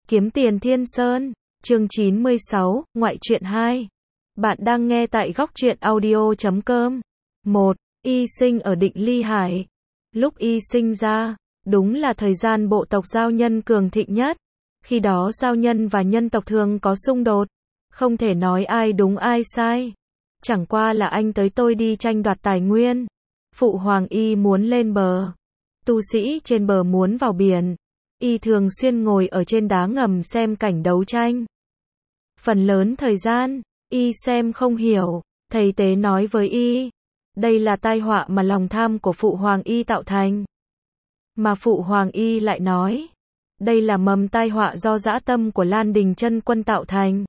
Kiếm tiền Thiên Sơn, chương 96, ngoại truyện 2. Bạn đang nghe tại góc truyện audio.com. 1. Y sinh ở Định Ly Hải. Lúc Y sinh ra, đúng là thời gian bộ tộc giao nhân cường thịnh nhất. Khi đó giao nhân và nhân tộc thường có xung đột. Không thể nói ai đúng ai sai. Chẳng qua là anh tới tôi đi tranh đoạt tài nguyên. Phụ hoàng Y muốn lên bờ. Tu sĩ trên bờ muốn vào biển. Y thường xuyên ngồi ở trên đá ngầm xem cảnh đấu tranh. Phần lớn thời gian, Y xem không hiểu. Thầy tế nói với Y, đây là tai họa mà lòng tham của phụ hoàng Y tạo thành. Mà phụ hoàng Y lại nói, đây là mầm tai họa do dã tâm của Lan Đình Chân Quân tạo thành.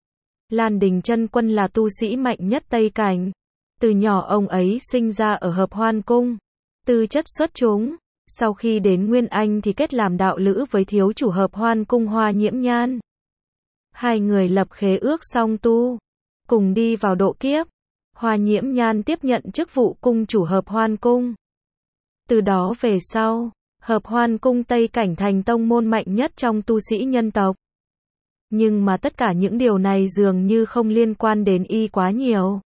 Lan Đình Chân Quân là tu sĩ mạnh nhất Tây Cảnh. Từ nhỏ ông ấy sinh ra ở Hợp Hoan Cung, tư chất xuất chúng. Sau khi đến Nguyên Anh thì kết làm đạo lữ với thiếu chủ Hợp Hoan Cung Hoa Nhiễm Nhan. Hai người lập khế ước song tu, cùng đi vào độ kiếp. Hoa Nhiễm Nhan tiếp nhận chức vụ cung chủ Hợp Hoan Cung. Từ đó về sau, Hợp Hoan Cung Tây Cảnh thành tông môn mạnh nhất trong tu sĩ nhân tộc. Nhưng mà tất cả những điều này dường như không liên quan đến Y quá nhiều.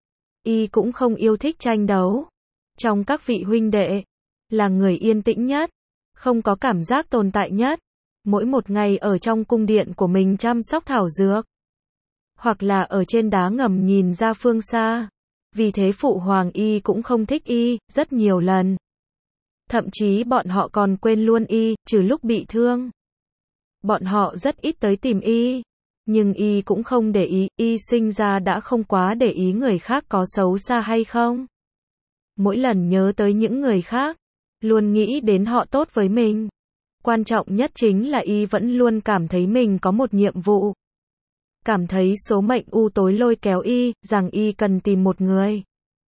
Y cũng không yêu thích tranh đấu. Trong các vị huynh đệ, là người yên tĩnh nhất, không có cảm giác tồn tại nhất. Mỗi một ngày ở trong cung điện của mình chăm sóc thảo dược, hoặc là ở trên đá ngầm nhìn ra phương xa. Vì thế phụ hoàng Y cũng không thích Y, rất nhiều lần. Thậm chí bọn họ còn quên luôn Y, trừ lúc bị thương. Bọn họ rất ít tới tìm Y. Nhưng Y cũng không để ý, Y sinh ra đã không quá để ý người khác có xấu xa hay không. Mỗi lần nhớ tới những người khác, luôn nghĩ đến họ tốt với mình. Quan trọng nhất chính là Y vẫn luôn cảm thấy mình có một nhiệm vụ. Cảm thấy số mệnh u tối lôi kéo Y, rằng Y cần tìm một người.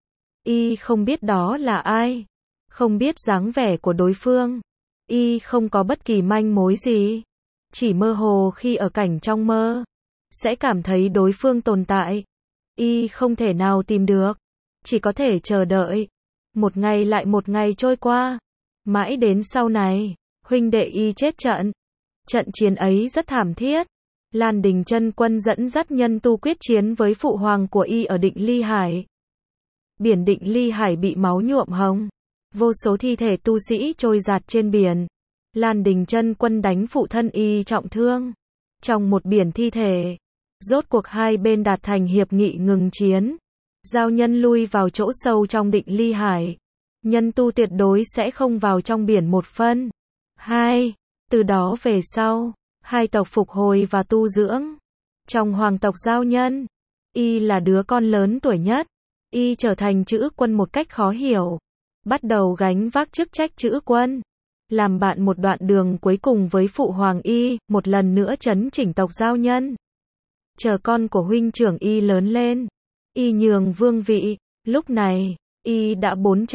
Y không biết đó là ai, không biết dáng vẻ của đối phương. Y không có bất kỳ manh mối gì. Chỉ mơ hồ khi ở cảnh trong mơ, sẽ cảm thấy đối phương tồn tại. Y không thể nào tìm được, chỉ có thể chờ đợi. Một ngày lại một ngày trôi qua. Mãi đến sau này, huynh đệ Y chết trận. Trận chiến ấy rất thảm thiết. Lan Đình Chân Quân dẫn dắt nhân tu quyết chiến với phụ hoàng của Y ở Định Ly Hải. Biển Định Ly Hải bị máu nhuộm hồng. Vô số thi thể tu sĩ trôi dạt trên biển. Lan Đình Chân Quân đánh phụ thân Y trọng thương. Trong một biển thi thể, rốt cuộc hai bên đạt thành hiệp nghị ngừng chiến. Giao nhân lui vào chỗ sâu trong Định Ly Hải. Nhân tu tuyệt đối sẽ không vào trong biển một phân. 2. Từ đó về sau, hai tộc phục hồi và tu dưỡng. Trong hoàng tộc giao nhân, Y là đứa con lớn tuổi nhất. Y trở thành chữ quân một cách khó hiểu. Bắt đầu gánh vác chức trách chữ quân. Làm bạn một đoạn đường cuối cùng với phụ hoàng Y, một lần nữa trấn chỉnh tộc giao nhân. Chờ con của huynh trưởng Y lớn lên, Y nhường vương vị. Lúc này, Y đã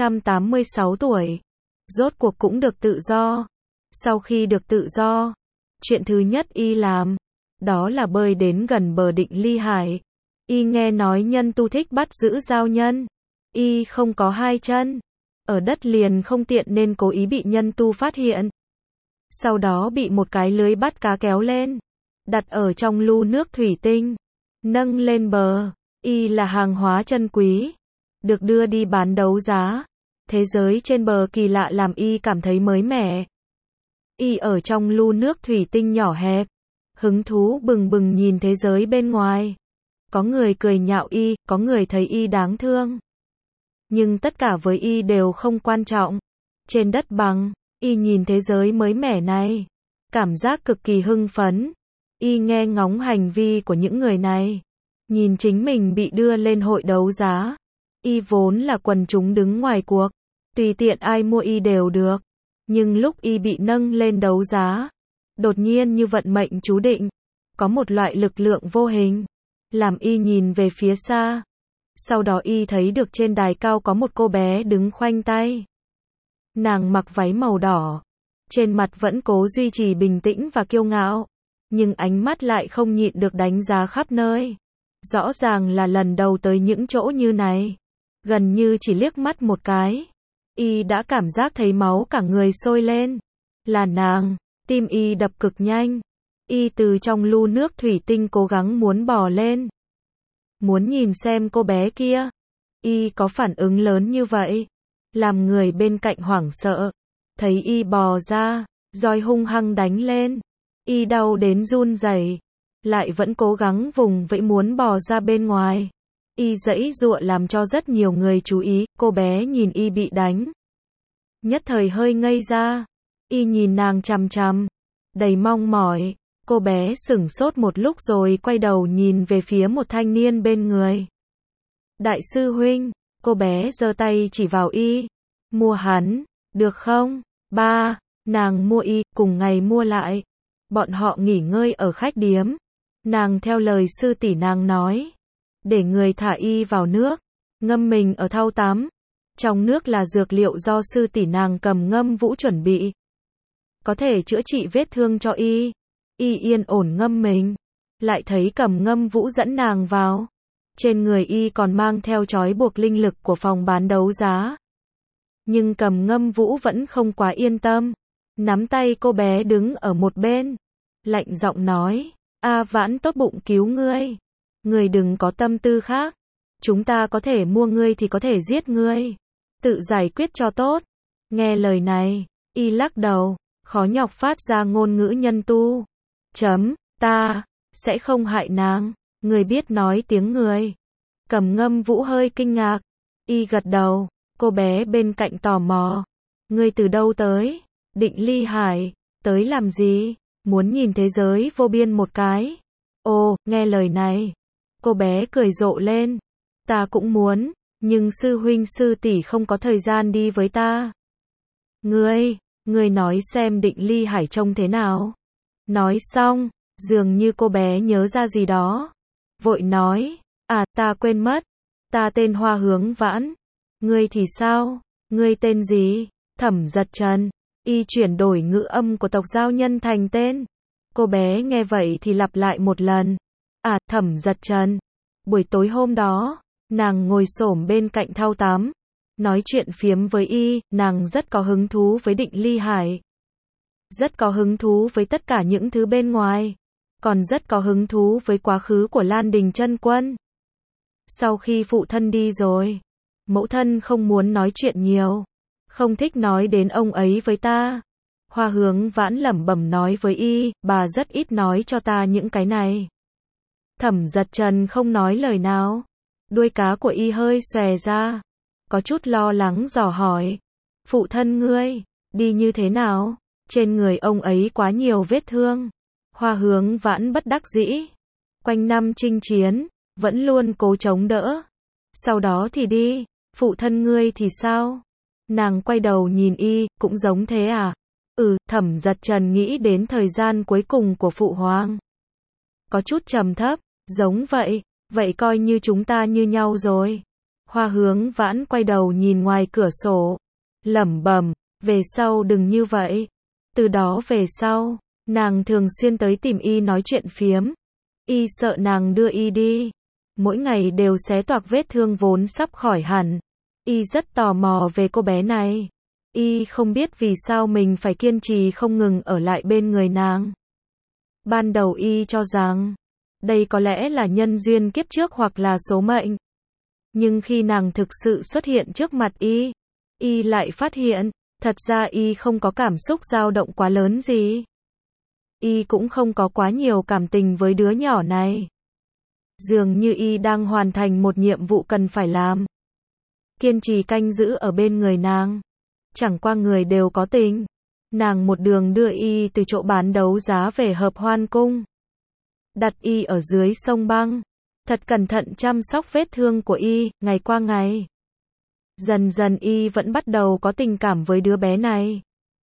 486 tuổi. Rốt cuộc cũng được tự do. Sau khi được tự do, chuyện thứ nhất Y làm, đó là bơi đến gần bờ Định Ly Hải. Y nghe nói nhân tu thích bắt giữ giao nhân. Y không có hai chân, ở đất liền không tiện nên cố ý bị nhân tu phát hiện. Sau đó bị một cái lưới bắt cá kéo lên, đặt ở trong lu nước thủy tinh, nâng lên bờ. Y là hàng hóa chân quý, được đưa đi bán đấu giá. Thế giới trên bờ kỳ lạ làm Y cảm thấy mới mẻ. Y ở trong lu nước thủy tinh nhỏ hẹp, hứng thú bừng bừng nhìn thế giới bên ngoài. Có người cười nhạo Y, có người thấy Y đáng thương. Nhưng tất cả với Y đều không quan trọng. Trên đất bằng, Y nhìn thế giới mới mẻ này, cảm giác cực kỳ hưng phấn. Y nghe ngóng hành vi của những người này, nhìn chính mình bị đưa lên hội đấu giá. Y vốn là quần chúng đứng ngoài cuộc, tùy tiện ai mua Y đều được. Nhưng lúc Y bị nâng lên đấu giá, đột nhiên như vận mệnh chú định, có một loại lực lượng vô hình, làm Y nhìn về phía xa. Sau đó Y thấy được trên đài cao có một cô bé đứng khoanh tay. Nàng mặc váy màu đỏ, trên mặt vẫn cố duy trì bình tĩnh và kiêu ngạo, nhưng ánh mắt lại không nhịn được đánh giá khắp nơi. Rõ ràng là lần đầu tới những chỗ như này. Gần như chỉ liếc mắt một cái, Y đã cảm giác thấy máu cả người sôi lên. Là nàng. Tim Y đập cực nhanh. Y từ trong lu nước thủy tinh cố gắng muốn bò lên. Muốn nhìn xem cô bé kia. Y có phản ứng lớn như vậy. Làm người bên cạnh hoảng sợ. Thấy Y bò ra, roi hung hăng đánh lên. Y đau đến run rẩy, lại vẫn cố gắng vùng vẫy muốn bò ra bên ngoài. Y giãy giụa làm cho rất nhiều người chú ý, cô bé nhìn Y bị đánh. Nhất thời hơi ngây ra. Y nhìn nàng chằm chằm, đầy mong mỏi. Cô bé sửng sốt một lúc rồi quay đầu nhìn về phía một thanh niên bên người. Đại sư huynh, cô bé giơ tay chỉ vào Y. Mua hắn, được không? Ba, nàng mua Y, cùng ngày mua lại. Bọn họ nghỉ ngơi ở khách điếm. Nàng theo lời sư tỷ nàng nói. Để người thả Y vào nước, ngâm mình ở thau tắm. Trong nước là dược liệu do sư tỷ nàng Cầm Ngâm Vũ chuẩn bị. Có thể chữa trị vết thương cho Y. Y yên ổn ngâm mình. Lại thấy Cầm Ngâm Vũ dẫn nàng vào. Trên người Y còn mang theo trói buộc linh lực của phòng bán đấu giá. Nhưng Cầm Ngâm Vũ vẫn không quá yên tâm. Nắm tay cô bé đứng ở một bên. Lạnh giọng nói. A Vãn tốt bụng cứu ngươi. Ngươi đừng có tâm tư khác. Chúng ta có thể mua ngươi thì có thể giết ngươi. Tự giải quyết cho tốt. Nghe lời này, Y lắc đầu, khó nhọc phát ra ngôn ngữ nhân tu. Ta sẽ không hại nàng. Người biết nói tiếng người. Cầm Ngâm Vũ hơi kinh ngạc. Y gật đầu. Cô bé bên cạnh tò mò. Ngươi từ đâu tới? Định Ly Hải. Tới làm gì? Muốn nhìn thế giới vô biên một cái. Ồ, nghe lời này. Cô bé cười rộ lên. Ta cũng muốn, nhưng sư huynh sư tỷ không có thời gian đi với ta. Ngươi nói xem Định Ly Hải trông thế nào? Nói xong, dường như cô bé nhớ ra gì đó. Vội nói, ta quên mất. Ta tên Hoa Hướng Vãn. Ngươi thì sao? Ngươi tên gì? Thẩm Giật Trần. Y chuyển đổi ngữ âm của tộc giao nhân thành tên. Cô bé nghe vậy thì lặp lại một lần. Thẩm Giật Trần. Buổi tối hôm đó, nàng ngồi xổm bên cạnh thau tắm. Nói chuyện phiếm với Y, nàng rất có hứng thú với Định Ly Hải. Rất có hứng thú với tất cả những thứ bên ngoài. Còn rất có hứng thú với quá khứ của Lan Đình Chân Quân. Sau khi phụ thân đi rồi, mẫu thân không muốn nói chuyện nhiều. Không thích nói đến ông ấy với ta. Hoa Hướng Vãn lẩm bẩm nói với Y, bà rất ít nói cho ta những cái này. Thẩm Giật Trần không nói lời nào. Đuôi cá của Y hơi xòe ra. Có chút lo lắng dò hỏi. Phụ thân ngươi, đi như thế nào? Trên người ông ấy quá nhiều vết thương. Hoa Hướng Vãn bất đắc dĩ. Quanh năm chinh chiến, vẫn luôn cố chống đỡ. Sau đó thì đi. Phụ thân ngươi thì sao? Nàng quay đầu nhìn Y, cũng giống thế à? Thẩm Giật Trần nghĩ đến thời gian cuối cùng của phụ hoàng. Có chút trầm thấp, giống vậy. Vậy coi như chúng ta như nhau rồi. Hoa Hướng Vãn quay đầu nhìn ngoài cửa sổ. Lẩm bẩm, về sau đừng như vậy. Từ đó về sau, nàng thường xuyên tới tìm Y nói chuyện phiếm. Y sợ nàng đưa Y đi. Mỗi ngày đều xé toạc vết thương vốn sắp khỏi hẳn. Y rất tò mò về cô bé này. Y không biết vì sao mình phải kiên trì không ngừng ở lại bên người nàng. Ban đầu Y cho rằng, đây có lẽ là nhân duyên kiếp trước hoặc là số mệnh. Nhưng khi nàng thực sự xuất hiện trước mặt Y lại phát hiện, thật ra Y không có cảm xúc dao động quá lớn gì. Y cũng không có quá nhiều cảm tình với đứa nhỏ này. Dường như Y đang hoàn thành một nhiệm vụ cần phải làm. Kiên trì canh giữ ở bên người nàng. Chẳng qua người đều có tình. Nàng một đường đưa Y từ chỗ bán đấu giá về Hợp Hoan Cung. Đặt Y ở dưới sông băng. Thật cẩn thận chăm sóc vết thương của Y, ngày qua ngày. Dần dần Y vẫn bắt đầu có tình cảm với đứa bé này.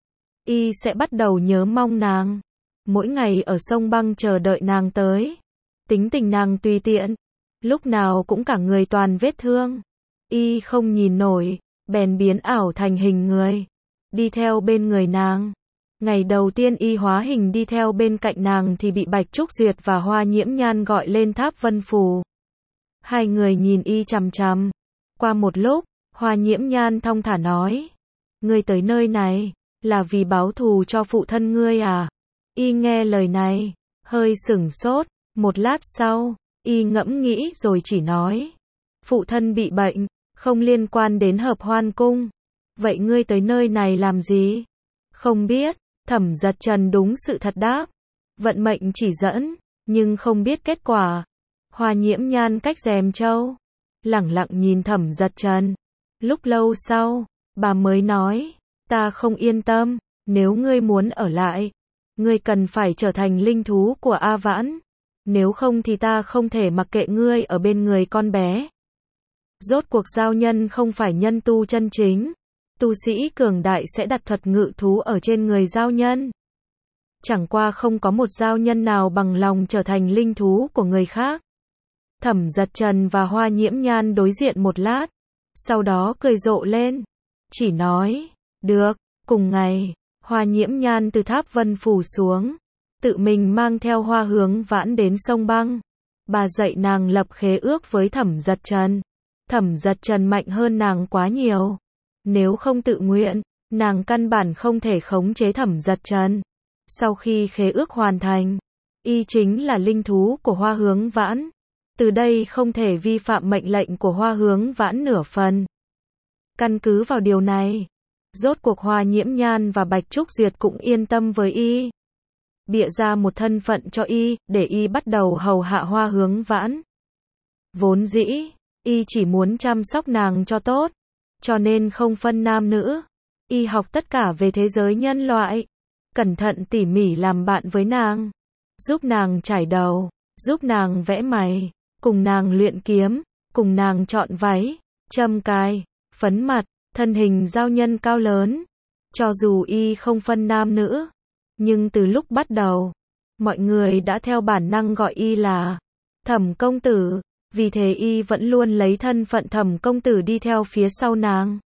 Y sẽ bắt đầu nhớ mong nàng. Mỗi ngày ở sông băng chờ đợi nàng tới. Tính tình nàng tùy tiện. Lúc nào cũng cả người toàn vết thương. Y không nhìn nổi, bèn biến ảo thành hình người. Đi theo bên người nàng. Ngày đầu tiên Y hóa hình đi theo bên cạnh nàng thì bị Bạch Trúc Duyệt và Hoa Nhiễm Nhan gọi lên tháp Vân Phù. Hai người nhìn Y chằm chằm. Qua một lúc, Hoa Nhiễm Nhan thong thả nói. Ngươi tới nơi này, là vì báo thù cho phụ thân ngươi à? Y nghe lời này, hơi sửng sốt, một lát sau, y ngẫm nghĩ rồi chỉ nói. Phụ thân bị bệnh, không liên quan đến Hợp Hoan Cung. Vậy ngươi tới nơi này làm gì? Không biết, Thẩm Giật Trần đúng sự thật đáp. Vận mệnh chỉ dẫn, nhưng không biết kết quả. Hoa Nhiễm Nhan cách rèm châu, lẳng lặng nhìn Thẩm Giật Trần. Lúc lâu sau, bà mới nói, ta không yên tâm, nếu ngươi muốn ở lại, ngươi cần phải trở thành linh thú của A Vãn. Nếu không thì ta không thể mặc kệ ngươi ở bên người con bé. Rốt cuộc giao nhân không phải nhân tu chân chính. Tu sĩ cường đại sẽ đặt thuật ngự thú ở trên người giao nhân. Chẳng qua không có một giao nhân nào bằng lòng trở thành linh thú của người khác. Thẩm Giật Trần và Hoa Nhiễm Nhan đối diện một lát, sau đó cười rộ lên, chỉ nói, được. Cùng ngày, Hoa Nhiễm Nhan từ Tháp Vân Phủ xuống, tự mình mang theo Hoa Hướng Vãn đến sông băng. Bà dạy nàng lập khế ước với Thẩm Giật Trần. Thẩm Giật Trần mạnh hơn nàng quá nhiều. Nếu không tự nguyện, nàng căn bản không thể khống chế Thẩm Giật Trần. Sau khi khế ước hoàn thành, y chính là linh thú của Hoa Hướng Vãn. Từ đây không thể vi phạm mệnh lệnh của Hoa Hướng Vãn nửa phần. Căn cứ vào điều này, rốt cuộc Hoa Nhiễm Nhan và Bạch Trúc Duyệt cũng yên tâm với y. Bịa ra một thân phận cho y, để y bắt đầu hầu hạ Hoa Hướng Vãn. Vốn dĩ, y chỉ muốn chăm sóc nàng cho tốt, cho nên không phân nam nữ. Y học tất cả về thế giới nhân loại, cẩn thận tỉ mỉ làm bạn với nàng, giúp nàng chải đầu, giúp nàng vẽ mày, cùng nàng luyện kiếm, cùng nàng chọn váy, châm cài, phấn mặt, thân hình giao nhân cao lớn. Cho dù y không phân nam nữ, nhưng từ lúc bắt đầu, mọi người đã theo bản năng gọi y là Thẩm công tử, vì thế y vẫn luôn lấy thân phận Thẩm công tử đi theo phía sau nàng.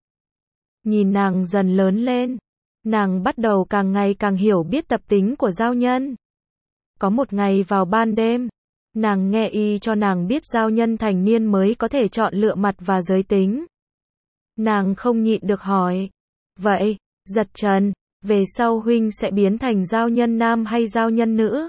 Nhìn nàng dần lớn lên, nàng bắt đầu càng ngày càng hiểu biết tập tính của giao nhân. Có một ngày vào ban đêm, nàng nghe y cho nàng biết giao nhân thành niên mới có thể chọn lựa mặt và giới tính. Nàng không nhịn được hỏi, vậy, Giật Trần, về sau huynh sẽ biến thành giao nhân nam hay giao nhân nữ?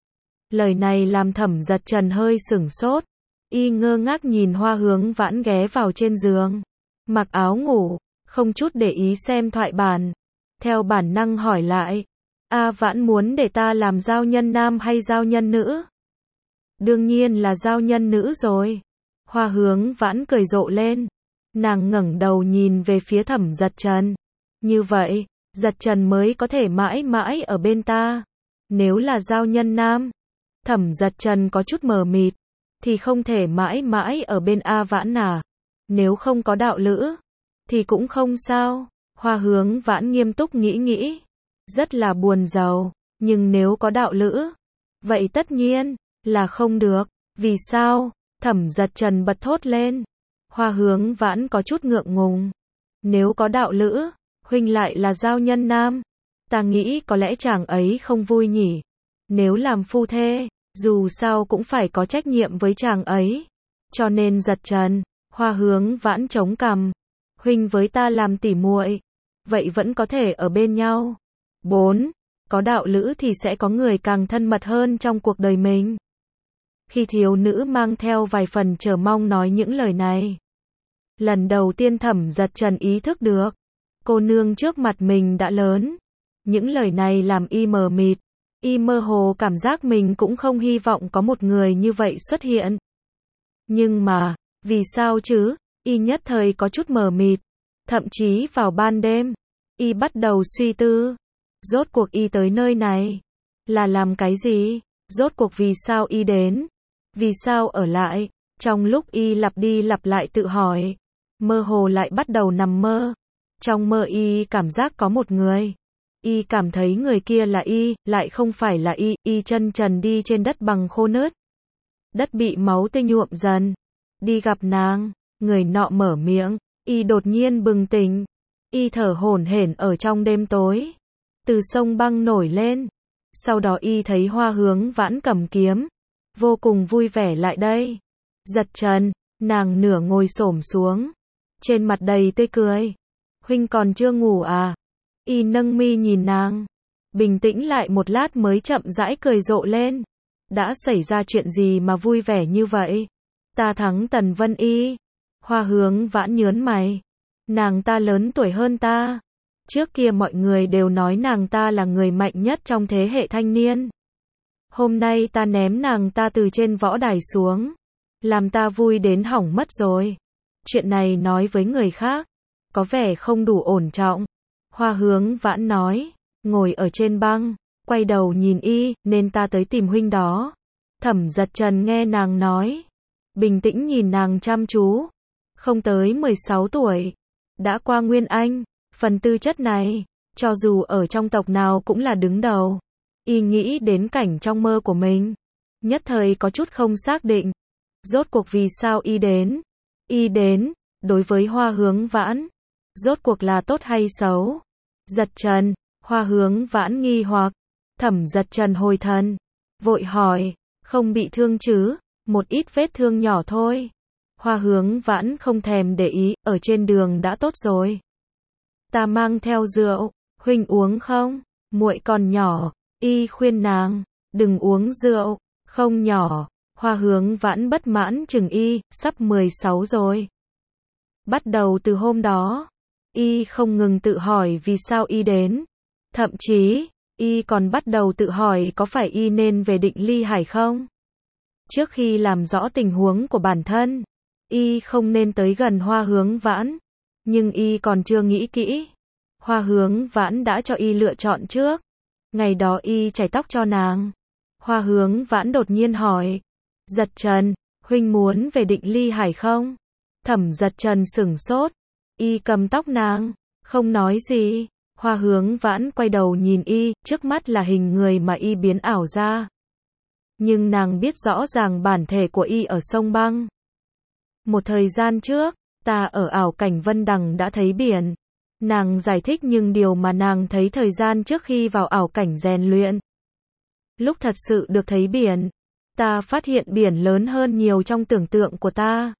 Lời này làm Thẩm Giật Trần hơi sửng sốt. Y ngơ ngác nhìn Hoa Hướng Vãn ghé vào trên giường, mặc áo ngủ, không chút để ý xem thoại bản. Theo bản năng hỏi lại, A Vãn muốn để ta làm giao nhân nam hay giao nhân nữ? Đương nhiên là giao nhân nữ rồi. Hoa Hướng Vãn cười rộ lên. Nàng ngẩng đầu nhìn về phía Thẩm Giật Trần. Như vậy, Giật Trần mới có thể mãi mãi ở bên ta. Nếu là giao nhân nam, Thẩm Giật Trần có chút mờ mịt, thì không thể mãi mãi ở bên A Vãn à. Nếu không có đạo lữ, thì cũng không sao. Hoa Hướng Vãn nghiêm túc nghĩ, rất là buồn rầu, nhưng nếu có đạo lữ, vậy tất nhiên là không được. Vì sao? Thẩm Giật Trần bật thốt lên. Hoa Hướng Vãn có chút ngượng ngùng. Nếu có đạo lữ, huynh lại là giao nhân nam, ta nghĩ có lẽ chàng ấy không vui nhỉ. Nếu làm phu thê, dù sao cũng phải có trách nhiệm với chàng ấy. Cho nên Giật Trần, Hoa Hướng Vãn chống cằm. Huynh với ta làm tỉ muội, vậy vẫn có thể ở bên nhau. 4. Có đạo lữ thì sẽ có người càng thân mật hơn trong cuộc đời mình. Khi thiếu nữ mang theo vài phần chờ mong nói những lời này, lần đầu tiên Thẩm Giật Trần ý thức được, cô nương trước mặt mình đã lớn. Những lời này làm y mờ mịt, y mơ hồ cảm giác mình cũng không hy vọng có một người như vậy xuất hiện. Nhưng mà, vì sao chứ? Y nhất thời có chút mờ mịt. Thậm chí vào ban đêm, y bắt đầu suy tư. Rốt cuộc y tới nơi này là làm cái gì? Rốt cuộc vì sao y đến? Vì sao ở lại? Trong lúc y lặp đi lặp lại tự hỏi, mơ hồ lại bắt đầu nằm mơ. Trong mơ y cảm giác có một người. Y cảm thấy người kia là y, lại không phải là y. Y chân trần đi trên đất bằng khô nứt. Đất bị máu tươi nhuộm dần. Đi gặp nàng, người nọ mở miệng. Y đột nhiên bừng tỉnh. Y thở hổn hển ở trong đêm tối. Từ sông băng nổi lên. Sau đó y thấy Hoa Hướng Vãn cầm kiếm, vô cùng vui vẻ lại đây. Giật Trần, nàng nửa ngồi xổm xuống, trên mặt đầy tươi cười. Huynh còn chưa ngủ à? Y nâng mi nhìn nàng, bình tĩnh lại một lát mới chậm rãi cười rộ lên. Đã xảy ra chuyện gì mà vui vẻ như vậy? Ta thắng Tần Vân Y. Hoa Hướng Vãn nhớn mày. Nàng ta lớn tuổi hơn ta. Trước kia mọi người đều nói nàng ta là người mạnh nhất trong thế hệ thanh niên. Hôm nay ta ném nàng ta từ trên võ đài xuống. Làm ta vui đến hỏng mất rồi. Chuyện này nói với người khác, có vẻ không đủ ổn trọng. Hoa Hướng Vãn nói, ngồi ở trên băng, quay đầu nhìn y, nên ta tới tìm huynh đó. Thẩm Giật Trần nghe nàng nói, bình tĩnh nhìn nàng chăm chú. Không tới 16 tuổi, đã qua Nguyên Anh, phần tư chất này, cho dù ở trong tộc nào cũng là đứng đầu. Y nghĩ đến cảnh trong mơ của mình, nhất thời có chút không xác định. Rốt cuộc vì sao y đến? Y đến, đối với Hoa Hướng Vãn, rốt cuộc là tốt hay xấu? Giật Trần, Hoa Hướng Vãn nghi hoặc, Thẩm Giật Trần hồi thần, vội hỏi, không bị thương chứ? Một ít vết thương nhỏ thôi. Hoa Hướng Vãn không thèm để ý, ở trên đường đã tốt rồi. Ta mang theo rượu, huynh uống không? Muội còn nhỏ, y khuyên nàng, đừng uống rượu, không nhỏ. Hoa Hướng Vãn bất mãn chừng y, sắp 16 rồi. Bắt đầu từ hôm đó, y không ngừng tự hỏi vì sao y đến. Thậm chí, y còn bắt đầu tự hỏi có phải y nên về Định Ly Hải không? Trước khi làm rõ tình huống của bản thân, y không nên tới gần Hoa Hướng Vãn. Nhưng y còn chưa nghĩ kỹ. Hoa Hướng Vãn đã cho y lựa chọn trước. Ngày đó y chải tóc cho nàng. Hoa Hướng Vãn đột nhiên hỏi, Giật Trần, huynh muốn về Định Ly Hải không? Thẩm Giật Trần sửng sốt. Y cầm tóc nàng, không nói gì. Hoa Hướng Vãn quay đầu nhìn y, trước mắt là hình người mà y biến ảo ra. Nhưng nàng biết rõ ràng bản thể của y ở sông băng. Một thời gian trước, ta ở ảo cảnh Vân Đằng đã thấy biển. Nàng giải thích nhưng điều mà nàng thấy thời gian trước khi vào ảo cảnh rèn luyện. Lúc thật sự được thấy biển, ta phát hiện biển lớn hơn nhiều trong tưởng tượng của ta.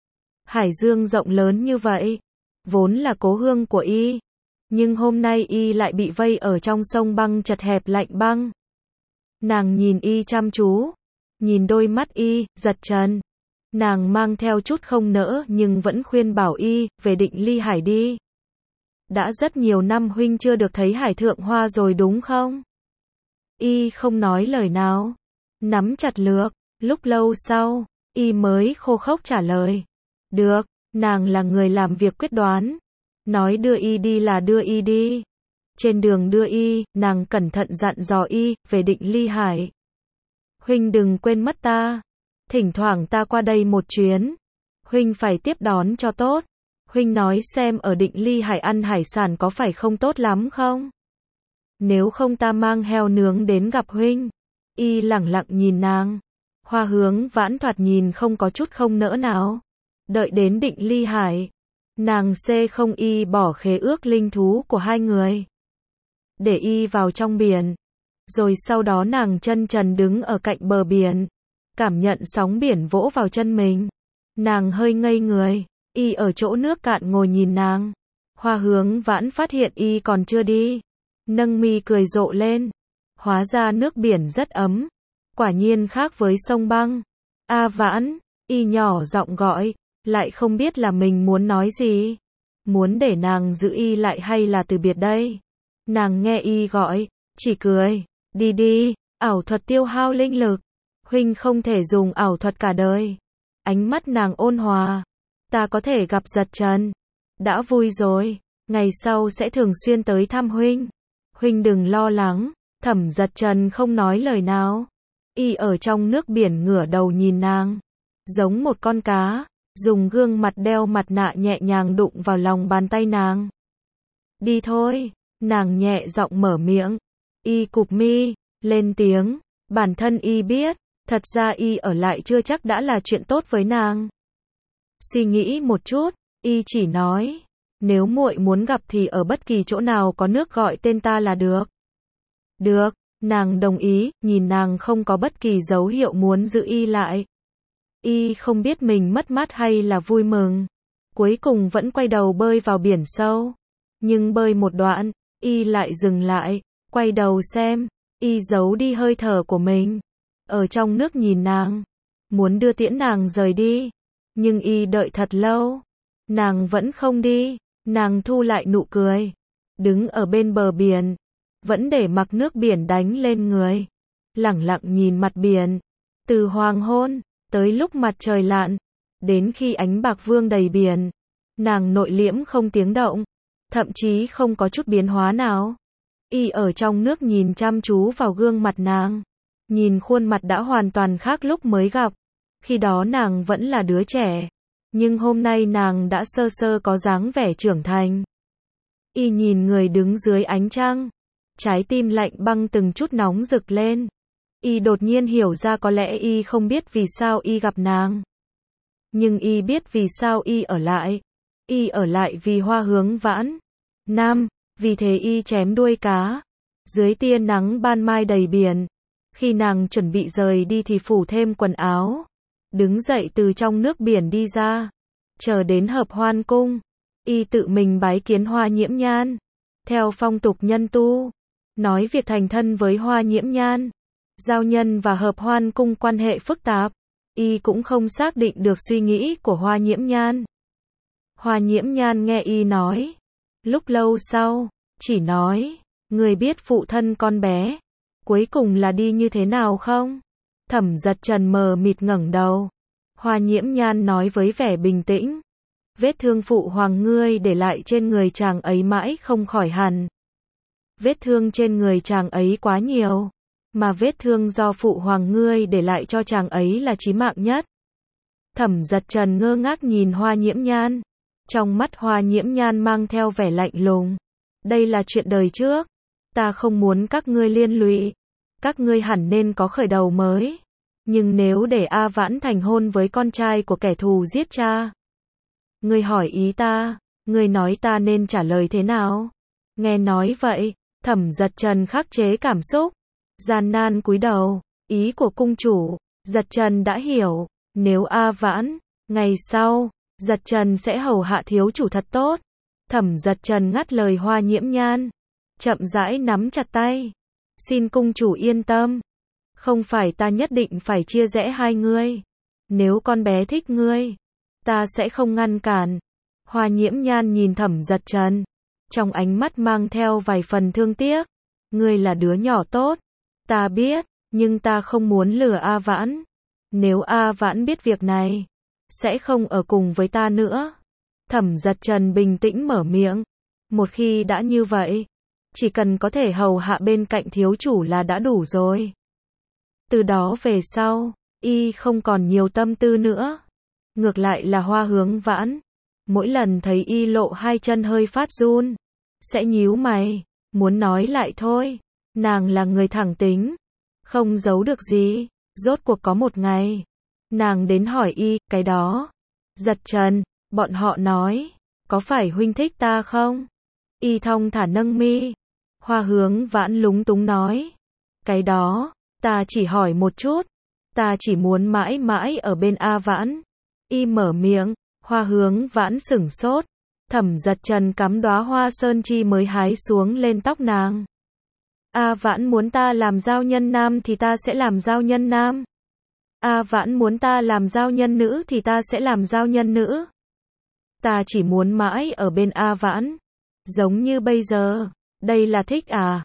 Hải dương rộng lớn như vậy, vốn là cố hương của y. Nhưng hôm nay y lại bị vây ở trong sông băng chật hẹp lạnh băng. Nàng nhìn y chăm chú, nhìn đôi mắt y, Giật Trần. Nàng mang theo chút không nỡ nhưng vẫn khuyên bảo y, về Định Ly Hải đi. Đã rất nhiều năm huynh chưa được thấy Hải Thượng Hoa rồi đúng không? Y không nói lời nào, nắm chặt lược, lúc lâu sau, y mới khô khốc trả lời. Được, nàng là người làm việc quyết đoán. Nói đưa y đi là đưa y đi. Trên đường đưa y, nàng cẩn thận dặn dò y, về Định Ly Hải. Huynh đừng quên mất ta. Thỉnh thoảng ta qua đây một chuyến. Huynh phải tiếp đón cho tốt. Huynh nói xem ở Định Ly Hải ăn hải sản có phải không tốt lắm không? Nếu không ta mang heo nướng đến gặp huynh. Y lẳng lặng nhìn nàng. Hoa Hướng Vãn thoạt nhìn không có chút không nỡ nào. Đợi đến Định Ly Hải, nàng không y bỏ khế ước linh thú của hai người. Để y vào trong biển. Rồi sau đó nàng chân trần đứng ở cạnh bờ biển. Cảm nhận sóng biển vỗ vào chân mình. Nàng hơi ngây người. Y ở chỗ nước cạn ngồi nhìn nàng. Hoa Hướng Vãn phát hiện y còn chưa đi. Nâng mi cười rộ lên. Hóa ra nước biển rất ấm. Quả nhiên khác với sông băng. A Vãn, y nhỏ giọng gọi. Lại không biết là mình muốn nói gì. Muốn để nàng giữ y lại hay là từ biệt đây. Nàng nghe y gọi, chỉ cười. Đi đi, ảo thuật tiêu hao linh lực. Huynh không thể dùng ảo thuật cả đời. Ánh mắt nàng ôn hòa. Ta có thể gặp Giật Trần. Đã vui rồi. Ngày sau sẽ thường xuyên tới thăm huynh. Huynh đừng lo lắng. Thẩm Giật Trần không nói lời nào. Y ở trong nước biển ngửa đầu nhìn nàng. Giống một con cá. Dùng gương mặt đeo mặt nạ nhẹ nhàng đụng vào lòng bàn tay nàng. Đi thôi. Nàng nhẹ giọng mở miệng. Y cụp mi, lên tiếng. Bản thân y biết. Thật ra y ở lại chưa chắc đã là chuyện tốt với nàng. Suy nghĩ một chút, y chỉ nói. Nếu muội muốn gặp thì ở bất kỳ chỗ nào có nước gọi tên ta là được. Được, nàng đồng ý, nhìn nàng không có bất kỳ dấu hiệu muốn giữ y lại. Y không biết mình mất mát hay là vui mừng. Cuối cùng vẫn quay đầu bơi vào biển sâu. Nhưng bơi một đoạn, y lại dừng lại, quay đầu xem. Y giấu đi hơi thở của mình. ở trong nước nhìn nàng, muốn đưa tiễn nàng rời đi, nhưng y đợi thật lâu, nàng vẫn không đi, nàng thu lại nụ cười, đứng ở bên bờ biển, vẫn để mặc nước biển đánh lên người, lẳng lặng nhìn mặt biển, từ hoàng hôn, tới lúc mặt trời lặn, đến khi ánh bạc vương đầy biển, nàng nội liễm không tiếng động, thậm chí không có chút biến hóa nào. Y ở trong nước nhìn chăm chú vào gương mặt nàng, nhìn khuôn mặt đã hoàn toàn khác lúc mới gặp, khi đó nàng vẫn là đứa trẻ, nhưng hôm nay nàng đã sơ sơ có dáng vẻ trưởng thành. Y nhìn người đứng dưới ánh trăng, trái tim lạnh băng từng chút nóng rực lên. Y đột nhiên hiểu ra có lẽ y không biết vì sao y gặp nàng. Nhưng y biết vì sao y ở lại. Y ở lại vì Hoa Hướng Vãn. Nam, vì thế y chém đuôi cá. Dưới tia nắng ban mai đầy biển. Khi nàng chuẩn bị rời đi thì phủ thêm quần áo. Đứng dậy từ trong nước biển đi ra. Chờ đến Hợp Hoan Cung. Y tự mình bái kiến Hoa Nhiễm Nhan. Theo phong tục nhân tu. Nói việc thành thân với Hoa Nhiễm Nhan. Giao nhân và Hợp Hoan Cung quan hệ phức tạp. Y cũng không xác định được suy nghĩ của Hoa Nhiễm Nhan. Hoa Nhiễm Nhan nghe y nói. Lúc lâu sau, chỉ nói, người biết phụ thân con bé, cuối cùng là đi như thế nào không? Thẩm Giật Trần mờ mịt ngẩng đầu. Hoa Nhiễm Nhan nói với vẻ bình tĩnh. Vết thương phụ hoàng ngươi để lại trên người chàng ấy mãi không khỏi hẳn. Vết thương trên người chàng ấy quá nhiều. Mà vết thương do phụ hoàng ngươi để lại cho chàng ấy là chí mạng nhất. Thẩm Giật Trần ngơ ngác nhìn Hoa Nhiễm Nhan. Trong mắt Hoa Nhiễm Nhan mang theo vẻ lạnh lùng. Đây là chuyện đời trước. Ta không muốn các ngươi liên lụy. Các ngươi hẳn nên có khởi đầu mới. Nhưng nếu để A Vãn thành hôn với con trai của kẻ thù giết cha. Ngươi hỏi ý ta, ngươi nói ta nên trả lời thế nào? Nghe nói vậy, Thẩm Giật Trần khắc chế cảm xúc. Gian nan cúi đầu, ý của cung chủ, Giật Trần đã hiểu, nếu A Vãn, ngày sau, Giật Trần sẽ hầu hạ thiếu chủ thật tốt. Thẩm Giật Trần ngắt lời Hoa Nhiễm Nhan, chậm rãi nắm chặt tay. Xin cung chủ yên tâm, không phải ta nhất định phải chia rẽ hai ngươi. Nếu con bé thích ngươi, ta sẽ không ngăn cản. Hoa Nhiễm Nhan nhìn Thẩm Giật Trần, trong ánh mắt mang theo vài phần thương tiếc. Ngươi là đứa nhỏ tốt. Ta biết, nhưng ta không muốn lừa A Vãn. Nếu A Vãn biết việc này, sẽ không ở cùng với ta nữa. Thẩm Giật Trần bình tĩnh mở miệng. Một khi đã như vậy, chỉ cần có thể hầu hạ bên cạnh thiếu chủ là đã đủ rồi. Từ đó về sau, y không còn nhiều tâm tư nữa. Ngược lại là Hoa Hướng Vãn. Mỗi lần thấy y lộ hai chân hơi phát run, sẽ nhíu mày, muốn nói lại thôi. Nàng là người thẳng tính, không giấu được gì. Rốt cuộc có một ngày, nàng đến hỏi y, cái đó. Giật Trần, bọn họ nói, có phải huynh thích ta không? Y thong thả nâng mi. Hoa Hướng Vãn lúng túng nói, cái đó, ta chỉ hỏi một chút. Ta chỉ muốn mãi mãi ở bên A Vãn. Y mở miệng, Hoa Hướng Vãn sửng sốt. Thẩm Giật Trần cắm đóa hoa sơn chi mới hái xuống lên tóc nàng. A Vãn muốn ta làm giao nhân nam thì ta sẽ làm giao nhân nam. A Vãn muốn ta làm giao nhân nữ thì ta sẽ làm giao nhân nữ. Ta chỉ muốn mãi ở bên A Vãn. Giống như bây giờ. Đây là thích à?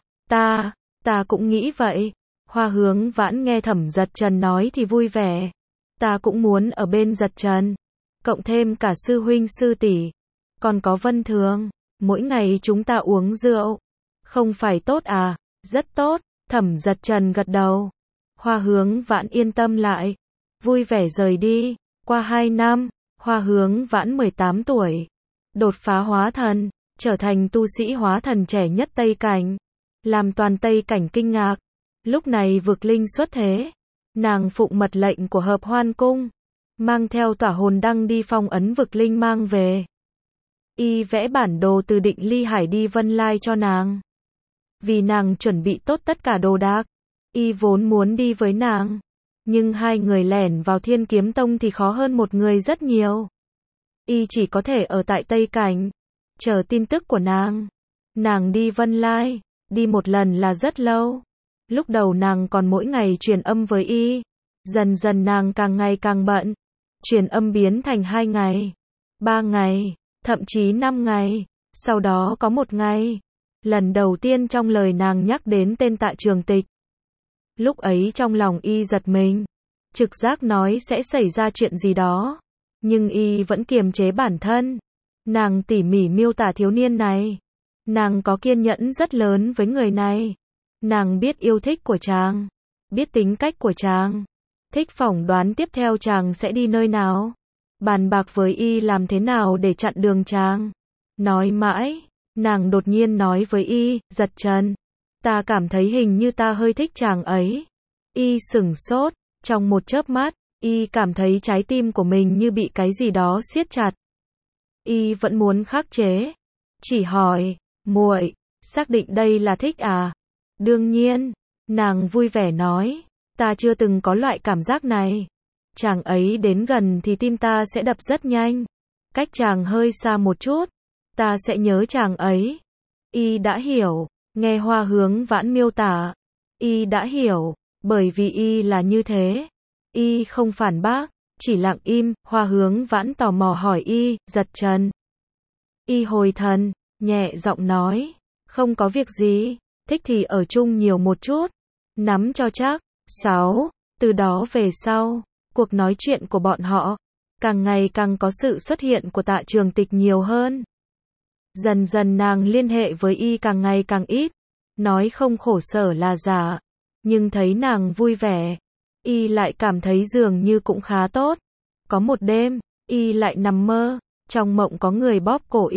Ta cũng nghĩ vậy. Hoa Hướng Vãn nghe Thẩm Giật Trần nói thì vui vẻ. Ta cũng muốn ở bên Giật Trần. Cộng thêm cả sư huynh sư tỷ. Còn có Vân Thường. Mỗi ngày chúng ta uống rượu. Không phải tốt à? Rất tốt. Thẩm Giật Trần gật đầu. Hoa Hướng Vãn yên tâm lại. Vui vẻ rời đi. Qua 2 năm, Hoa Hướng Vãn 18 tuổi. Đột phá hóa thần. Trở thành tu sĩ hóa thần trẻ nhất Tây Cảnh. Làm toàn Tây Cảnh kinh ngạc. Lúc này vực linh xuất thế. Nàng phụng mật lệnh của Hợp Hoan Cung. Mang theo tỏa hồn đăng đi phong ấn vực linh mang về. Y vẽ bản đồ từ Định Ly Hải đi Vân Lai cho nàng. Vì nàng chuẩn bị tốt tất cả đồ đạc. Y vốn muốn đi với nàng. Nhưng hai người lẻn vào Thiên Kiếm Tông thì khó hơn một người rất nhiều. Y chỉ có thể ở tại Tây Cảnh. Chờ tin tức của nàng. Nàng đi Vân Lai. Đi một lần là rất lâu. Lúc đầu nàng còn mỗi ngày truyền âm với y. Dần dần nàng càng ngày càng bận. Truyền âm biến thành 2 ngày, 3 ngày, thậm chí 5 ngày. Sau đó có một ngày, lần đầu tiên trong lời nàng nhắc đến tên Tạ Trường Tịch. Lúc ấy trong lòng y giật mình. Trực giác nói sẽ xảy ra chuyện gì đó. Nhưng y vẫn kiềm chế bản thân. Nàng tỉ mỉ miêu tả thiếu niên này. Nàng có kiên nhẫn rất lớn với người này. Nàng biết yêu thích của chàng. Biết tính cách của chàng. Thích phỏng đoán tiếp theo chàng sẽ đi nơi nào. Bàn bạc với y làm thế nào để chặn đường chàng. Nói mãi. Nàng đột nhiên nói với y, Giật Trần. Ta cảm thấy hình như ta hơi thích chàng ấy. Y sửng sốt. Trong một chớp mắt, y cảm thấy trái tim của mình như bị cái gì đó siết chặt. Y vẫn muốn khắc chế. Chỉ hỏi, muội, xác định đây là thích à? Đương nhiên, nàng vui vẻ nói, ta chưa từng có loại cảm giác này. Chàng ấy đến gần thì tim ta sẽ đập rất nhanh. Cách chàng hơi xa một chút, ta sẽ nhớ chàng ấy. Y đã hiểu, nghe Hoa Hướng Vãn miêu tả. Y đã hiểu, bởi vì y là như thế. Y không phản bác, chỉ lặng im. Hoa Hướng Vãn tò mò hỏi y, Giật Trần. Y hồi thần, nhẹ giọng nói, không có việc gì, thích thì ở chung nhiều một chút, nắm cho chắc. 6. Từ đó về sau, cuộc nói chuyện của bọn họ, càng ngày càng có sự xuất hiện của Tạ Trường Tịch nhiều hơn. Dần dần nàng liên hệ với y càng ngày càng ít, nói không khổ sở là giả, nhưng thấy nàng vui vẻ, y lại cảm thấy dường như cũng khá tốt. Có một đêm, y lại nằm mơ, trong mộng có người bóp cổ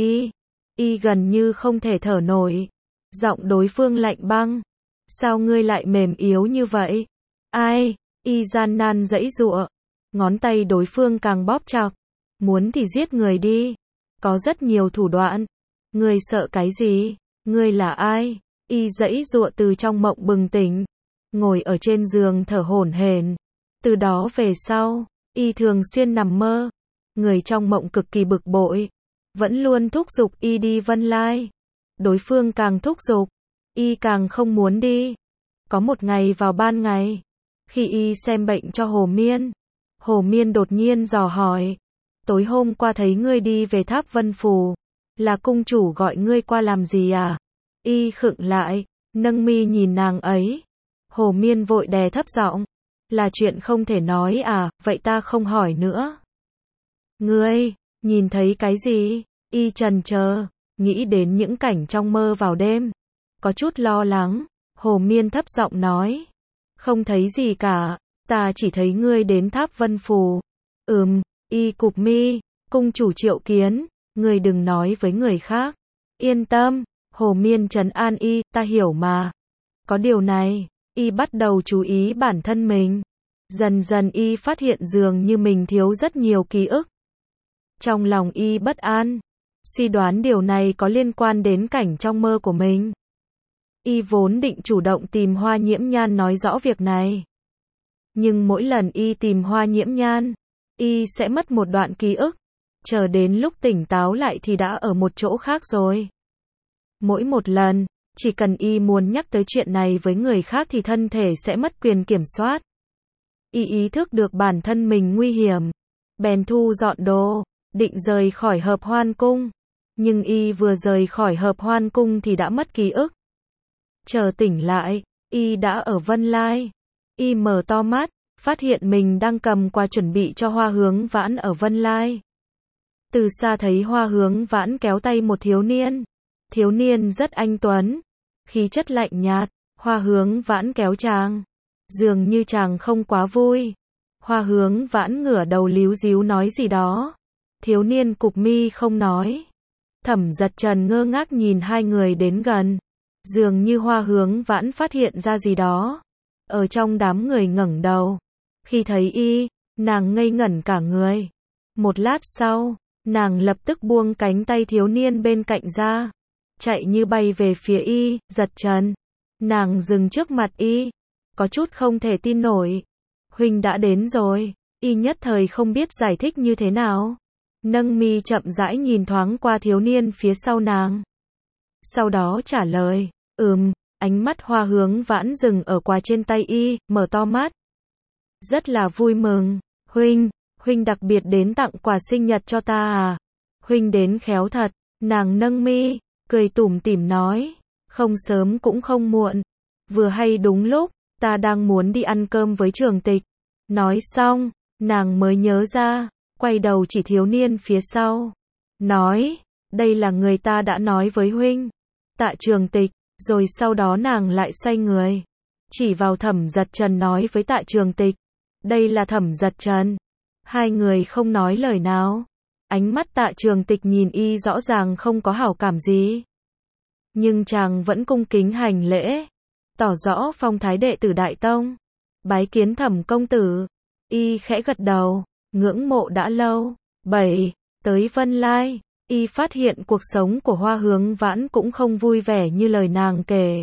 y gần như không thể thở nổi. Giọng đối phương lạnh băng, sao ngươi lại mềm yếu như vậy? Ai? Y gian nan giãy giụa, ngón tay đối phương càng bóp chặt, muốn thì giết người đi, có rất nhiều thủ đoạn. Ngươi sợ cái gì? Ngươi là ai? Y giãy giụa từ trong mộng bừng tỉnh, ngồi ở trên giường thở hổn hển. Từ đó về sau, y thường xuyên nằm mơ, người trong mộng cực kỳ bực bội, vẫn luôn thúc giục y đi Vân Lai. Đối phương càng thúc giục, y càng không muốn đi. Có một ngày vào ban ngày, khi y xem bệnh cho Hồ Miên đột nhiên dò hỏi, tối hôm qua thấy ngươi đi về Tháp Vân Phù, là cung chủ gọi ngươi qua làm gì à? Y khựng lại, nâng mi nhìn nàng ấy. Hồ Miên vội đè thấp giọng, là chuyện không thể nói à, vậy ta không hỏi nữa. Ngươi, nhìn thấy cái gì? Y chần chờ, nghĩ đến những cảnh trong mơ vào đêm. Có chút lo lắng, Hồ Miên thấp giọng nói. Không thấy gì cả, ta chỉ thấy ngươi đến Tháp Vân Phù. Y cụp mi, cung chủ triệu kiến, ngươi đừng nói với người khác. Yên tâm, Hồ Miên trấn an y, ta hiểu mà. Có điều này, y bắt đầu chú ý bản thân mình. Dần dần y phát hiện dường như mình thiếu rất nhiều ký ức. Trong lòng y bất an, suy đoán điều này có liên quan đến cảnh trong mơ của mình. Y vốn định chủ động tìm Hoa Nhiễm Nhan nói rõ việc này. Nhưng mỗi lần y tìm Hoa Nhiễm Nhan, y sẽ mất một đoạn ký ức. Chờ đến lúc tỉnh táo lại thì đã ở một chỗ khác rồi. Mỗi một lần, chỉ cần y muốn nhắc tới chuyện này với người khác thì thân thể sẽ mất quyền kiểm soát. Y ý thức được bản thân mình nguy hiểm, bèn thu dọn đồ, định rời khỏi Hợp Hoan Cung. Nhưng y vừa rời khỏi Hợp Hoan Cung thì đã mất ký ức. Chờ tỉnh lại, y đã ở Vân Lai. Y mở to mắt, phát hiện mình đang cầm quà chuẩn bị cho Hoa Hướng Vãn ở Vân Lai. Từ xa thấy Hoa Hướng Vãn kéo tay một thiếu niên. Thiếu niên rất anh tuấn, khí chất lạnh nhạt. Hoa Hướng Vãn kéo chàng, dường như chàng không quá vui. Hoa Hướng Vãn ngửa đầu líu díu nói gì đó. Thiếu niên cụp mi không nói. Thẩm Giật Trần ngơ ngác nhìn hai người đến gần. Dường như Hoa Hướng Vãn phát hiện ra gì đó. Ở trong đám người ngẩng đầu. Khi thấy y, nàng ngây ngẩn cả người. Một lát sau, nàng lập tức buông cánh tay thiếu niên bên cạnh ra, chạy như bay về phía y. Giật Trần. Nàng dừng trước mặt y, có chút không thể tin nổi. Huynh đã đến rồi. Y nhất thời không biết giải thích như thế nào. Nâng mi chậm rãi nhìn thoáng qua thiếu niên phía sau nàng. Sau đó trả lời, Ánh mắt Hoa Hướng Vãn dừng ở quà trên tay y, mở to mắt. Rất là vui mừng. Huynh đặc biệt đến tặng quà sinh nhật cho ta à? Huynh đến khéo thật. Nàng nâng mi, cười tủm tỉm nói. Không sớm cũng không muộn. Vừa hay đúng lúc, ta đang muốn đi ăn cơm với Trường Tịch. Nói xong, nàng mới nhớ ra, quay đầu chỉ thiếu niên phía sau. Nói, đây là người ta đã nói với huynh. Tạ Trường Tịch, rồi sau đó nàng lại xoay người. Chỉ vào Thẩm Giật Trần nói với Tạ Trường Tịch. Đây là Thẩm Giật Trần. Hai người không nói lời nào. Ánh mắt Tạ Trường Tịch nhìn y rõ ràng không có hảo cảm gì. Nhưng chàng vẫn cung kính hành lễ. Tỏ rõ phong thái đệ tử Đại Tông. Bái kiến Thẩm công tử. Y khẽ gật đầu. Ngưỡng mộ đã lâu. 7. Tới Vân Lai. Y phát hiện cuộc sống của Hoa Hướng Vãn cũng không vui vẻ như lời nàng kể.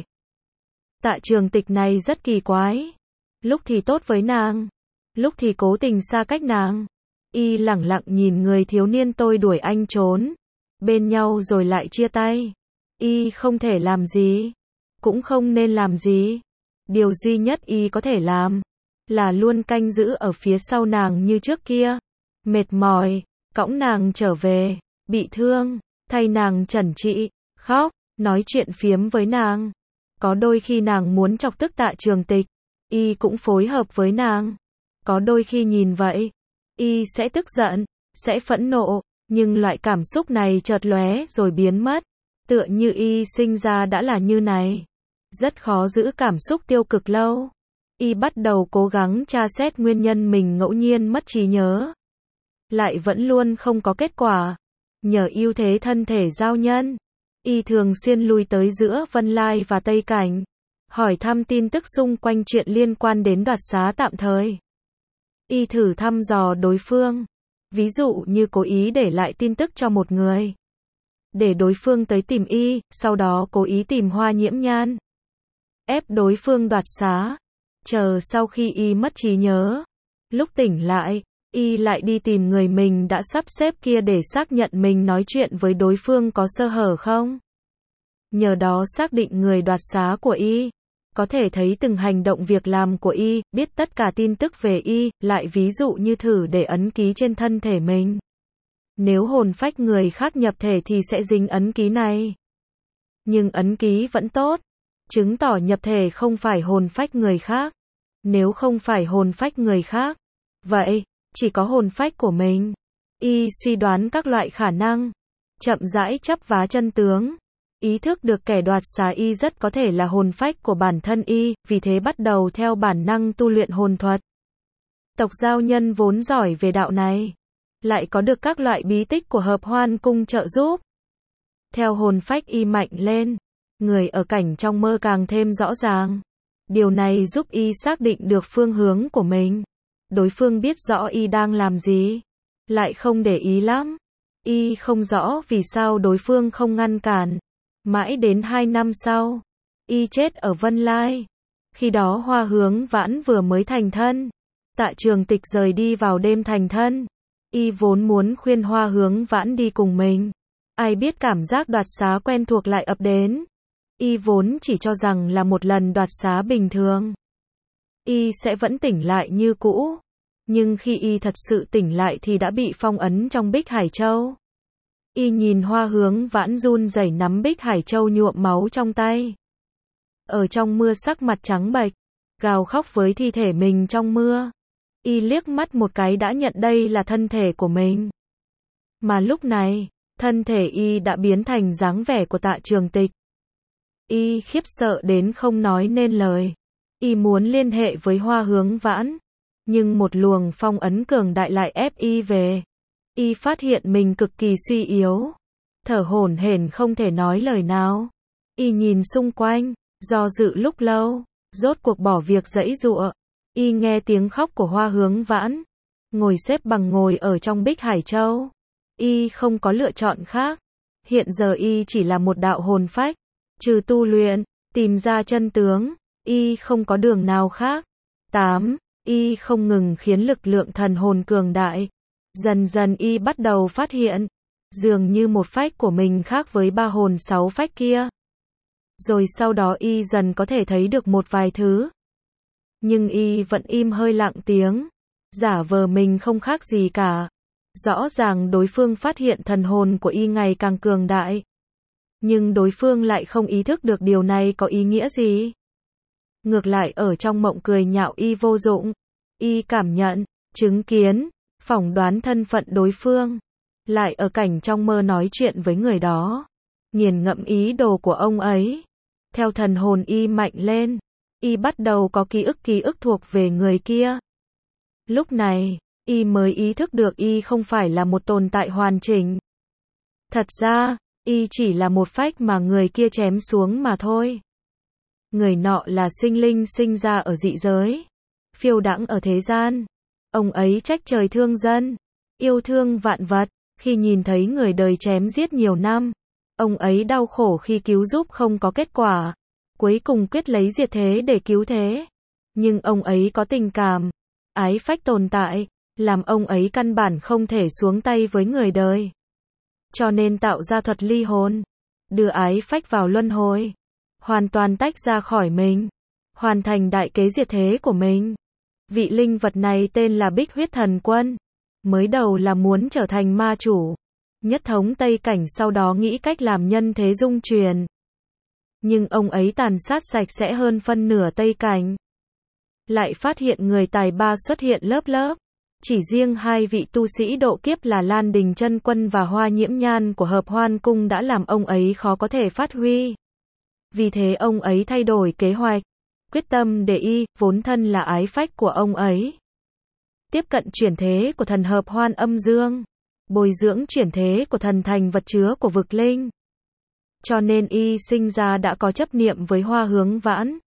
Tạ Trường Tịch này rất kỳ quái. Lúc thì tốt với nàng. Lúc thì cố tình xa cách nàng. Y lẳng lặng nhìn người thiếu niên tôi đuổi anh trốn. Bên nhau rồi lại chia tay. Y không thể làm gì. Cũng không nên làm gì. Điều duy nhất y có thể làm là luôn canh giữ ở phía sau nàng như trước kia. Mệt mỏi, cõng nàng trở về. Bị thương, thay nàng chẩn trị, khóc, nói chuyện phiếm với nàng. Có đôi khi nàng muốn chọc tức Tạ Trường Tịch, y cũng phối hợp với nàng. Có đôi khi nhìn vậy, y sẽ tức giận, sẽ phẫn nộ, nhưng loại cảm xúc này chợt lóe rồi biến mất. Tựa như y sinh ra đã là như này. Rất khó giữ cảm xúc tiêu cực lâu. Y bắt đầu cố gắng tra xét nguyên nhân mình ngẫu nhiên mất trí nhớ. Lại vẫn luôn không có kết quả. Nhờ ưu thế thân thể giao nhân, y thường xuyên lui tới giữa Vân Lai và Tây Cảnh, hỏi thăm tin tức xung quanh chuyện liên quan đến đoạt xá tạm thời. Y thử thăm dò đối phương, ví dụ như cố ý để lại tin tức cho một người, để đối phương tới tìm y, sau đó cố ý tìm Hoa Nhiễm Nhan, ép đối phương đoạt xá, chờ sau khi y mất trí nhớ, lúc tỉnh lại, y lại đi tìm người mình đã sắp xếp kia để xác nhận mình nói chuyện với đối phương có sơ hở không. Nhờ đó xác định người đoạt xá của y, có thể thấy từng hành động việc làm của y, biết tất cả tin tức về y, lại ví dụ như thử để ấn ký trên thân thể mình. Nếu hồn phách người khác nhập thể thì sẽ dính ấn ký này. Nhưng ấn ký vẫn tốt, chứng tỏ nhập thể không phải hồn phách người khác. Nếu không phải hồn phách người khác, vậy chỉ có hồn phách của mình. Y suy đoán các loại khả năng, chậm rãi chấp vá chân tướng. Ý thức được kẻ đoạt xá y rất có thể là hồn phách của bản thân y, vì thế bắt đầu theo bản năng tu luyện hồn thuật. Tộc giao nhân vốn giỏi về đạo này, lại có được các loại bí tích của Hợp Hoan Cung trợ giúp. Theo hồn phách y mạnh lên, người ở cảnh trong mơ càng thêm rõ ràng. Điều này giúp y xác định được phương hướng của mình. Đối phương biết rõ y đang làm gì, lại không để ý lắm. Y không rõ vì sao đối phương không ngăn cản. Mãi đến 2 năm sau, y chết ở Vân Lai. Khi đó Hoa Hướng Vãn vừa mới thành thân. Tạ Trường Tịch rời đi vào đêm thành thân. Y vốn muốn khuyên Hoa Hướng Vãn đi cùng mình. Ai biết cảm giác đoạt xá quen thuộc lại ập đến. Y vốn chỉ cho rằng là một lần đoạt xá bình thường. Y sẽ vẫn tỉnh lại như cũ. Nhưng khi y thật sự tỉnh lại thì đã bị phong ấn trong Bích Hải Châu. Y nhìn Hoa Hướng Vãn run rẩy nắm Bích Hải Châu nhuộm máu trong tay. Ở trong mưa sắc mặt trắng bệch, gào khóc với thi thể mình trong mưa. Y liếc mắt một cái đã nhận đây là thân thể của mình. Mà lúc này, thân thể y đã biến thành dáng vẻ của Tạ Trường Tịch. Y khiếp sợ đến không nói nên lời. Y muốn liên hệ với Hoa Hướng Vãn, nhưng một luồng phong ấn cường đại lại ép y về. Y phát hiện mình cực kỳ suy yếu, thở hổn hển không thể nói lời nào. Y nhìn xung quanh, do dự lúc lâu, rốt cuộc bỏ việc giãy giụa. Y nghe tiếng khóc của Hoa Hướng Vãn, ngồi xếp bằng ngồi ở trong Bích Hải Châu. Y không có lựa chọn khác. Hiện giờ y chỉ là một đạo hồn phách, trừ tu luyện, tìm ra chân tướng, y không có đường nào khác. 8. Y không ngừng khiến lực lượng thần hồn cường đại. Dần dần y bắt đầu phát hiện, dường như một phách của mình khác với 3 hồn 6 phách kia. Rồi sau đó y dần có thể thấy được một vài thứ. Nhưng y vẫn im hơi lặng tiếng, giả vờ mình không khác gì cả. Rõ ràng đối phương phát hiện thần hồn của y ngày càng cường đại. Nhưng đối phương lại không ý thức được điều này có ý nghĩa gì. Ngược lại ở trong mộng cười nhạo y vô dụng. Y cảm nhận, chứng kiến, phỏng đoán thân phận đối phương. Lại ở cảnh trong mơ nói chuyện với người đó. Nghiền ngẫm ý đồ của ông ấy. Theo thần hồn y mạnh lên, y bắt đầu có ký ức thuộc về người kia. Lúc này, y mới ý thức được y không phải là một tồn tại hoàn chỉnh. Thật ra, y chỉ là một phách mà người kia chém xuống mà thôi. Người nọ là sinh linh sinh ra ở dị giới, phiêu đãng ở thế gian. Ông ấy trách trời thương dân, yêu thương vạn vật, khi nhìn thấy người đời chém giết nhiều năm. Ông ấy đau khổ khi cứu giúp không có kết quả, cuối cùng quyết lấy diệt thế để cứu thế. Nhưng ông ấy có tình cảm, ái phách tồn tại, làm ông ấy căn bản không thể xuống tay với người đời. Cho nên tạo ra thuật ly hồn, đưa ái phách vào luân hồi, hoàn toàn tách ra khỏi mình, hoàn thành đại kế diệt thế của mình. Vị linh vật này tên là Bích Huyết Thần Quân, mới đầu là muốn trở thành ma chủ, nhất thống Tây Cảnh, sau đó nghĩ cách làm nhân thế dung truyền. Nhưng ông ấy tàn sát sạch sẽ hơn phân nửa Tây Cảnh. Lại phát hiện người tài ba xuất hiện lớp lớp. Chỉ riêng hai vị tu sĩ độ kiếp là Lan Đình Chân Quân và Hoa Nhiễm Nhan của Hợp Hoan Cung đã làm ông ấy khó có thể phát huy. Vì thế ông ấy thay đổi kế hoạch, quyết tâm để y, vốn thân là ái phách của ông ấy, tiếp cận chuyển thế của thần Hợp Hoan Âm Dương, bồi dưỡng chuyển thế của thần thành vật chứa của vực linh. Cho nên y sinh ra đã có chấp niệm với Hoa Hướng Vãn.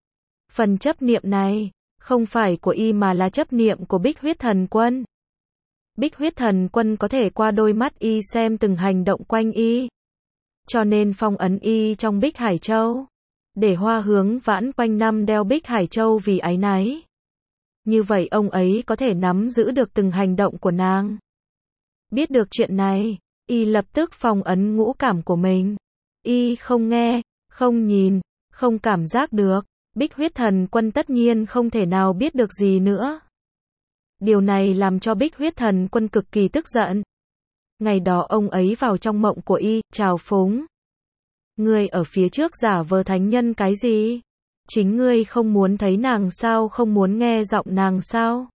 Phần chấp niệm này không phải của y mà là chấp niệm của Bích Huyết Thần Quân. Bích Huyết Thần Quân có thể qua đôi mắt y xem từng hành động quanh y. Cho nên phong ấn y trong Bích Hải Châu, để Hoa Hướng Vãn quanh năm đeo Bích Hải Châu vì áy náy. Như vậy ông ấy có thể nắm giữ được từng hành động của nàng. Biết được chuyện này, y lập tức phong ấn ngũ cảm của mình. Y không nghe, không nhìn, không cảm giác được. Bích Huyết Thần Quân tất nhiên không thể nào biết được gì nữa. Điều này làm cho Bích Huyết Thần Quân cực kỳ tức giận. Ngày đó ông ấy vào trong mộng của y, chào phúng. Ngươi ở phía trước giả vờ thánh nhân cái gì? Chính ngươi không muốn thấy nàng sao, không muốn nghe giọng nàng sao?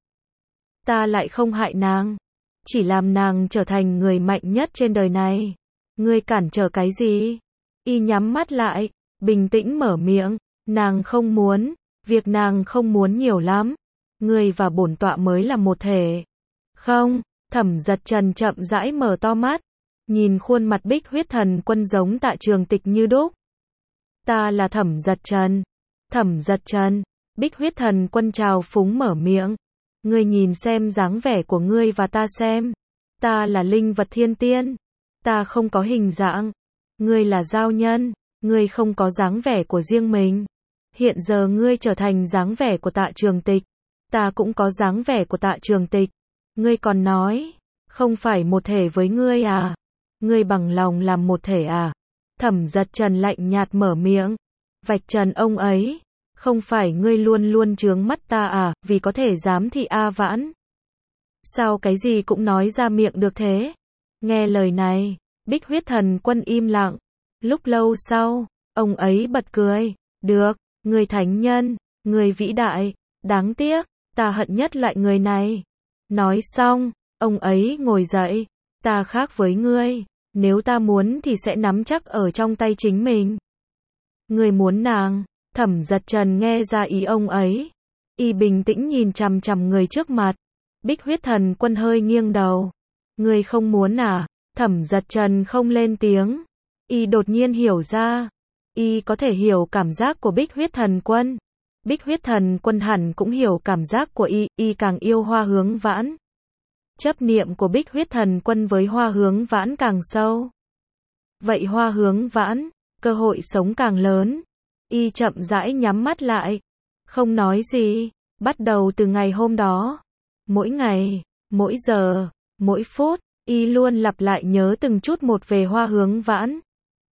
Ta lại không hại nàng, chỉ làm nàng trở thành người mạnh nhất trên đời này. Ngươi cản trở cái gì? Y nhắm mắt lại, bình tĩnh mở miệng. Nàng không muốn, việc nàng không muốn nhiều lắm. Ngươi và bổn tọa mới là một thể. Không, Thẩm Giật Trần chậm rãi mở to mắt, nhìn khuôn mặt Bích Huyết Thần Quân giống Tạ Trường Tịch như đúc. Ta là Thẩm Giật Trần. Thẩm Giật Trần, Bích Huyết Thần Quân trào phúng mở miệng. Ngươi nhìn xem dáng vẻ của ngươi và ta xem. Ta là linh vật thiên tiên. Ta không có hình dạng. Ngươi là giao nhân. Ngươi không có dáng vẻ của riêng mình. Hiện giờ ngươi trở thành dáng vẻ của Tạ Trường Tịch. Ta cũng có dáng vẻ của Tạ Trường Tịch. Ngươi còn nói, không phải một thể với ngươi à? Ngươi bằng lòng làm một thể à? Thẩm Giật Trần lạnh nhạt mở miệng, vạch trần ông ấy. Không phải ngươi luôn luôn trướng mắt ta à, vì có thể giám thị A Vãn. Sao cái gì cũng nói ra miệng được thế? Nghe lời này, Bích Huyết Thần Quân im lặng. Lúc lâu sau, ông ấy bật cười. Được, người thánh nhân, người vĩ đại, đáng tiếc, ta hận nhất loại người này. Nói xong, ông ấy ngồi dậy. Ta khác với ngươi, nếu ta muốn thì sẽ nắm chắc ở trong tay chính mình. Ngươi muốn nàng? Thẩm Giật Trần nghe ra ý ông ấy. Y bình tĩnh nhìn chằm chằm người trước mặt. Bích Huyết Thần Quân hơi nghiêng đầu. Ngươi không muốn à? Thẩm Giật Trần không lên tiếng. Y đột nhiên hiểu ra. Y có thể hiểu cảm giác của Bích Huyết Thần Quân. Bích Huyết Thần Quân hẳn cũng hiểu cảm giác của y càng yêu Hoa Hướng Vãn. Chấp niệm của Bích Huyết Thần Quân với Hoa Hướng Vãn càng sâu. Vậy Hoa Hướng Vãn, cơ hội sống càng lớn. Y chậm rãi nhắm mắt lại, không nói gì. Bắt đầu từ ngày hôm đó, mỗi ngày, mỗi giờ, mỗi phút, y luôn lặp lại nhớ từng chút một về Hoa Hướng Vãn.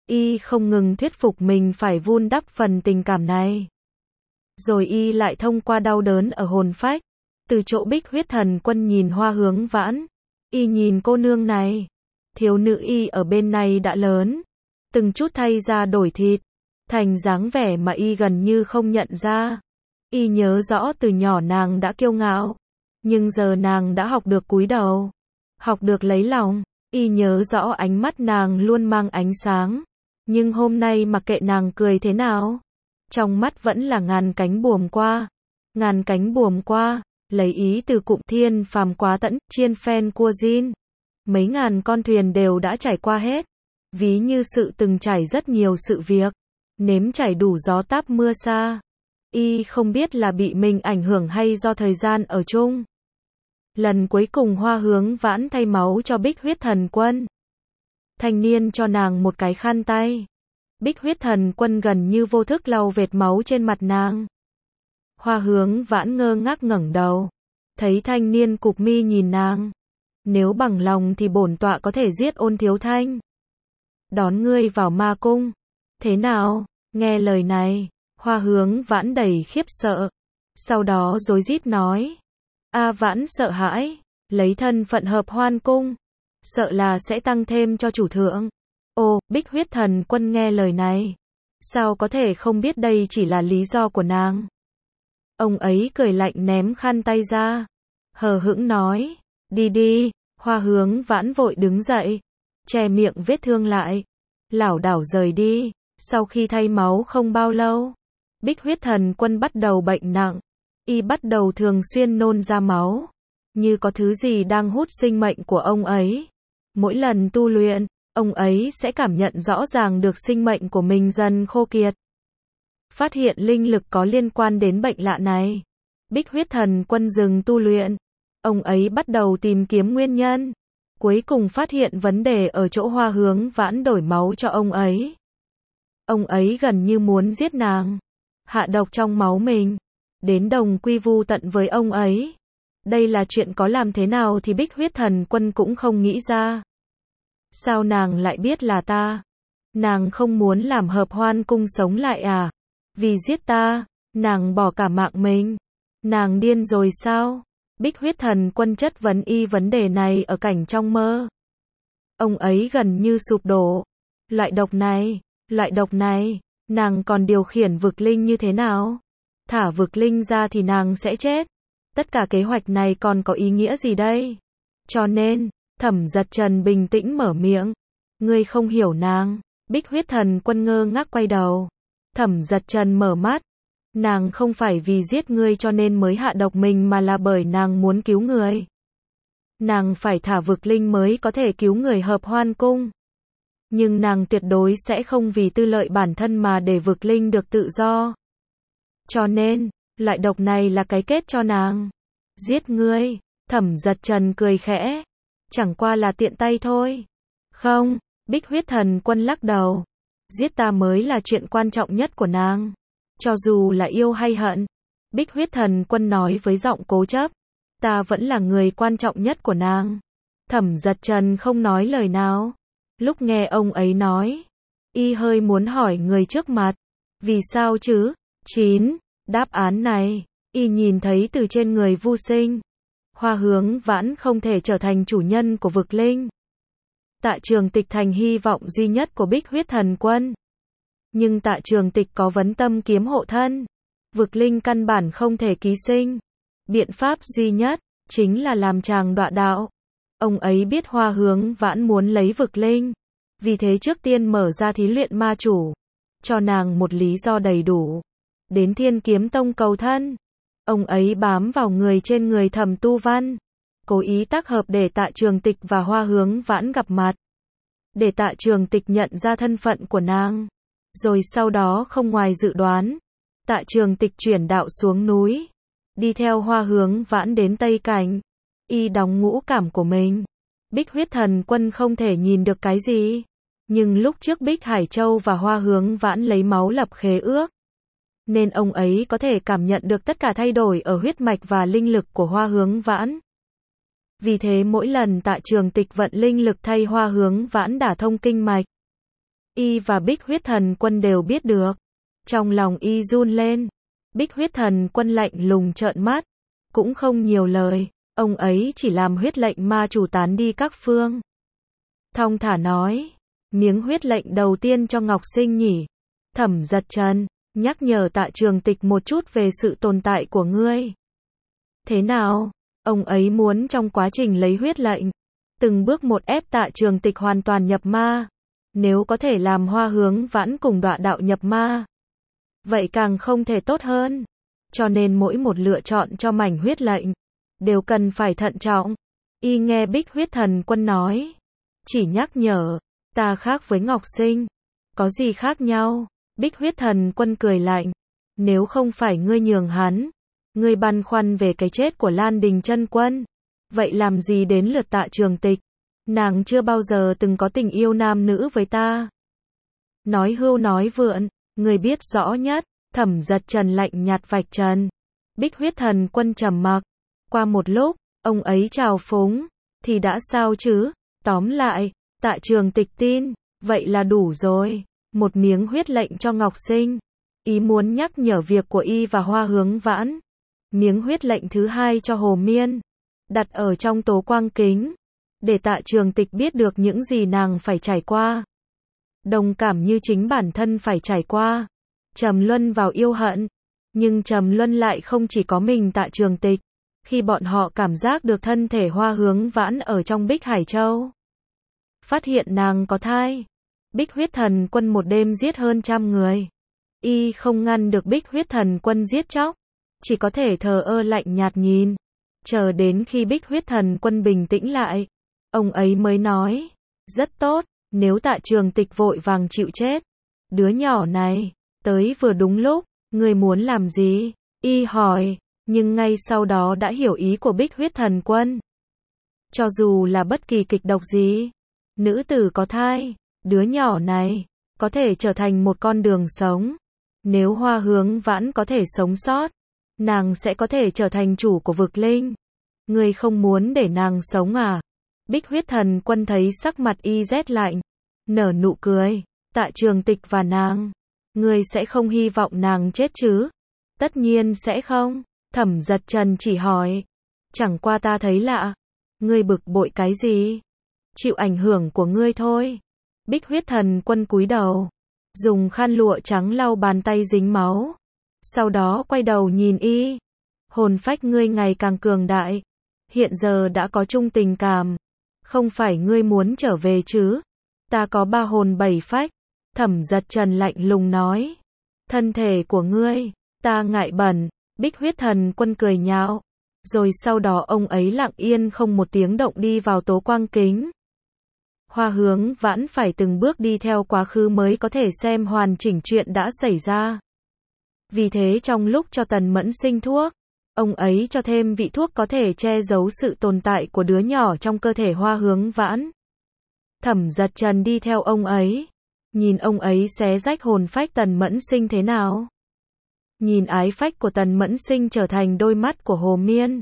Y không ngừng thuyết phục mình phải vun đắp phần tình cảm này. Rồi Y lại thông qua đau đớn ở hồn phách, từ chỗ Bích Huyết Thần Quân nhìn Hoa Hướng Vãn. Y nhìn cô nương này, thiếu nữ Y ở bên này đã lớn, từng chút thay da đổi thịt, thành dáng vẻ mà Y gần như không nhận ra. Y nhớ rõ từ nhỏ nàng đã kiêu ngạo, nhưng giờ nàng đã học được cúi đầu, học được lấy lòng. Y nhớ rõ ánh mắt nàng luôn mang ánh sáng, nhưng hôm nay mặc kệ nàng cười thế nào, trong mắt vẫn là ngàn cánh buồm qua. Ngàn cánh buồm qua, lấy ý từ cụm thiên phàm quá tẫn, chiên phen cua zin. Mấy ngàn con thuyền đều đã trải qua hết, ví như sự từng trải rất nhiều sự việc, nếm trải đủ gió táp mưa xa. Y không biết là bị mình ảnh hưởng hay do thời gian ở chung. Lần cuối cùng Hoa Hướng Vãn thay máu cho Bích Huyết Thần Quân. Thanh niên cho nàng một cái khăn tay. Bích Huyết Thần Quân gần như vô thức lau vệt máu trên mặt nàng. Hoa Hướng Vãn ngơ ngác ngẩng đầu, thấy thanh niên cụp mi nhìn nàng. Nếu bằng lòng thì bổn tọa có thể giết Ôn Thiếu Thanh, đón ngươi vào ma cung. Thế nào? Nghe lời này, Hoa Hướng Vãn đầy khiếp sợ, sau đó rối rít nói: A Vãn sợ hãi, lấy thân phận hợp hoan cung, sợ là sẽ tăng thêm cho chủ thượng. Ô, Bích Huyết Thần Quân nghe lời này, sao có thể không biết đây chỉ là lý do của nàng. Ông ấy cười lạnh ném khăn tay ra, hờ hững nói: đi đi. Hoa Hướng Vãn vội đứng dậy, che miệng vết thương lại, lảo đảo rời đi. Sau khi thay máu không bao lâu, Bích Huyết Thần Quân bắt đầu bệnh nặng. Y bắt đầu thường xuyên nôn ra máu, như có thứ gì đang hút sinh mệnh của ông ấy. Mỗi lần tu luyện, ông ấy sẽ cảm nhận rõ ràng được sinh mệnh của mình dần khô kiệt. Phát hiện linh lực có liên quan đến bệnh lạ này, Bích Huyết Thần Quân dừng tu luyện. Ông ấy bắt đầu tìm kiếm nguyên nhân, cuối cùng phát hiện vấn đề ở chỗ Hoa Hướng Vãn đổi máu cho ông ấy. Ông ấy gần như muốn giết nàng, hạ độc trong máu mình, đến đồng quy vu tận với ông ấy. Đây là chuyện có làm thế nào thì Bích Huyết Thần Quân cũng không nghĩ ra. Sao nàng lại biết là ta? Nàng không muốn làm hợp hoan cung sống lại à? Vì giết ta, nàng bỏ cả mạng mình. Nàng điên rồi sao? Bích Huyết Thần Quân chất vấn Y vấn đề này ở cảnh trong mơ. Ông ấy gần như sụp đổ. Loại độc này, nàng còn điều khiển vực linh như thế nào? Thả vực linh ra thì nàng sẽ chết. Tất cả kế hoạch này còn có ý nghĩa gì đây? Cho nên, Thẩm Giật Trần bình tĩnh mở miệng. Ngươi không hiểu nàng. Bích Huyết Thần Quân ngơ ngác quay đầu. Thẩm Giật Trần mở mắt. Nàng không phải vì giết ngươi cho nên mới hạ độc mình mà là bởi nàng muốn cứu người. Nàng phải thả vực linh mới có thể cứu người hợp hoan cung. Nhưng nàng tuyệt đối sẽ không vì tư lợi bản thân mà để vực linh được tự do. Cho nên, loại độc này là cái kết cho nàng. Giết ngươi, Thẩm Giật Trần cười khẽ. Chẳng qua là tiện tay thôi. Không, Bích Huyết Thần Quân lắc đầu. Giết ta mới là chuyện quan trọng nhất của nàng. Cho dù là yêu hay hận, Bích Huyết Thần Quân nói với giọng cố chấp. Ta vẫn là người quan trọng nhất của nàng. Thẩm Giật Trần không nói lời nào. Lúc nghe ông ấy nói, Y hơi muốn hỏi người trước mặt. Vì sao chứ? 9. Đáp án này, Y nhìn thấy từ trên người Vu Sinh. Hoa Hướng Vãn không thể trở thành chủ nhân của vực linh. Tạ Trường Tịch thành hy vọng duy nhất của Bích Huyết Thần Quân. Nhưng Tạ Trường Tịch có vấn tâm kiếm hộ thân. Vực linh căn bản không thể ký sinh. Biện pháp duy nhất, chính là làm chàng đọa đạo. Ông ấy biết Hoa Hướng Vãn muốn lấy vực linh. Vì thế trước tiên mở ra thí luyện ma chủ. Cho nàng một lý do đầy đủ. Đến Thiên Kiếm Tông cầu thân. Ông ấy bám vào người trên người Thẩm Tu Văn. Cố ý tác hợp để Tạ Trường Tịch và Hoa Hướng Vãn gặp mặt. Để Tạ Trường Tịch nhận ra thân phận của nàng. Rồi sau đó không ngoài dự đoán, Tạ Trường Tịch chuyển đạo xuống núi. Đi theo Hoa Hướng Vãn đến Tây Cảnh. Y đóng ngũ cảm của mình. Bích Huyết Thần Quân không thể nhìn được cái gì. Nhưng lúc trước Bích Hải Châu và Hoa Hướng Vãn lấy máu lập khế ước. Nên ông ấy có thể cảm nhận được tất cả thay đổi ở huyết mạch và linh lực của Hoa Hướng Vãn. Vì thế mỗi lần Tạ Trường Tịch vận linh lực thay Hoa Hướng Vãn đả thông kinh mạch, Y và Bích Huyết Thần Quân đều biết được. Trong lòng Y run lên. Bích Huyết Thần Quân lạnh lùng trợn mắt, cũng không nhiều lời, ông ấy chỉ làm huyết lệnh ma chủ tán đi các phương. Thong thả nói, miếng huyết lệnh đầu tiên cho Ngọc Sinh nhỉ? Thẩm Giật Trần, nhắc nhở Tạ Trường Tịch một chút về sự tồn tại của ngươi. Thế nào? Ông ấy muốn trong quá trình lấy huyết lệnh, từng bước một ép Tạ Trường Tịch hoàn toàn nhập ma. Nếu có thể làm Hoa Hướng Vãn cùng Đọa Đạo nhập ma, vậy càng không thể tốt hơn. Cho nên mỗi một lựa chọn cho mảnh huyết lệnh đều cần phải thận trọng. Y nghe Bích Huyết Thần Quân nói, chỉ nhắc nhở, ta khác với Ngọc Sinh. Có gì khác nhau? Bích Huyết Thần Quân cười lạnh, nếu không phải ngươi nhường hắn, ngươi băn khoăn về cái chết của Lan Đình Chân Quân, vậy làm gì đến lượt Tạ Trường Tịch? Nàng chưa bao giờ từng có tình yêu nam nữ với ta. Nói hưu nói vượn, ngươi biết rõ nhất. Thẩm Giật Trần lạnh nhạt vạch trần. Bích Huyết Thần Quân trầm mặc. Qua một lúc, ông ấy trào phúng, thì đã sao chứ? Tóm lại, Tạ Trường Tịch tin, vậy là đủ rồi. Một miếng huyết lệnh cho Ngọc Sinh. Ý muốn nhắc nhở việc của Y và Hoa Hướng Vãn. Miếng huyết lệnh thứ hai cho Hồ Miên, đặt ở trong tố quang kính, để Tạ Trường Tịch biết được những gì nàng phải trải qua. Đồng cảm như chính bản thân phải trải qua. Trầm luân vào yêu hận, nhưng trầm luân lại không chỉ có mình Tạ Trường Tịch. Khi bọn họ cảm giác được thân thể Hoa Hướng Vãn ở trong Bích Hải Châu, phát hiện nàng có thai. Bích Huyết Thần Quân một đêm giết hơn 100 người. Y không ngăn được Bích Huyết Thần Quân giết chóc, chỉ có thể thờ ơ lạnh nhạt nhìn. Chờ đến khi Bích Huyết Thần Quân bình tĩnh lại, ông ấy mới nói, rất tốt, nếu Tạ Trường Tịch vội vàng chịu chết. Đứa nhỏ này tới vừa đúng lúc, ngươi muốn làm gì? Y hỏi, nhưng ngay sau đó đã hiểu ý của Bích Huyết Thần Quân. Cho dù là bất kỳ kịch độc gì, nữ tử có thai, đứa nhỏ này có thể trở thành một con đường sống. Nếu Hoa Hướng Vãn có thể sống sót, nàng sẽ có thể trở thành chủ của vực linh. Ngươi không muốn để nàng sống à? Bích Huyết Thần Quân thấy sắc mặt Y rét lạnh, nở nụ cười, Tạ Trường Tịch và nàng, ngươi sẽ không hy vọng nàng chết chứ? Tất nhiên sẽ không. Thẩm Giật Trần chỉ hỏi, chẳng qua ta thấy lạ, ngươi bực bội cái gì? Chịu ảnh hưởng của ngươi thôi. Bích Huyết Thần Quân cúi đầu, dùng khăn lụa trắng lau bàn tay dính máu, sau đó quay đầu nhìn Y. Hồn phách ngươi ngày càng cường đại, hiện giờ đã có chung tình cảm, không phải ngươi muốn trở về chứ? Ta có 3 hồn 7 phách. Thẩm Giật Trần lạnh lùng nói, thân thể của ngươi, ta ngại bẩn. Bích Huyết Thần Quân cười nhạo, rồi sau đó ông ấy lặng yên không một tiếng động đi vào tố quang kính. Hoa Hướng Vãn phải từng bước đi theo quá khứ mới có thể xem hoàn chỉnh chuyện đã xảy ra. Vì thế trong lúc cho Tần Mẫn Sinh thuốc, ông ấy cho thêm vị thuốc có thể che giấu sự tồn tại của đứa nhỏ trong cơ thể Hoa Hướng Vãn. Thẩm Giật Trần đi theo ông ấy, nhìn ông ấy xé rách hồn phách Tần Mẫn Sinh thế nào. Nhìn ái phách của Tần Mẫn Sinh trở thành đôi mắt của Hồ Miên.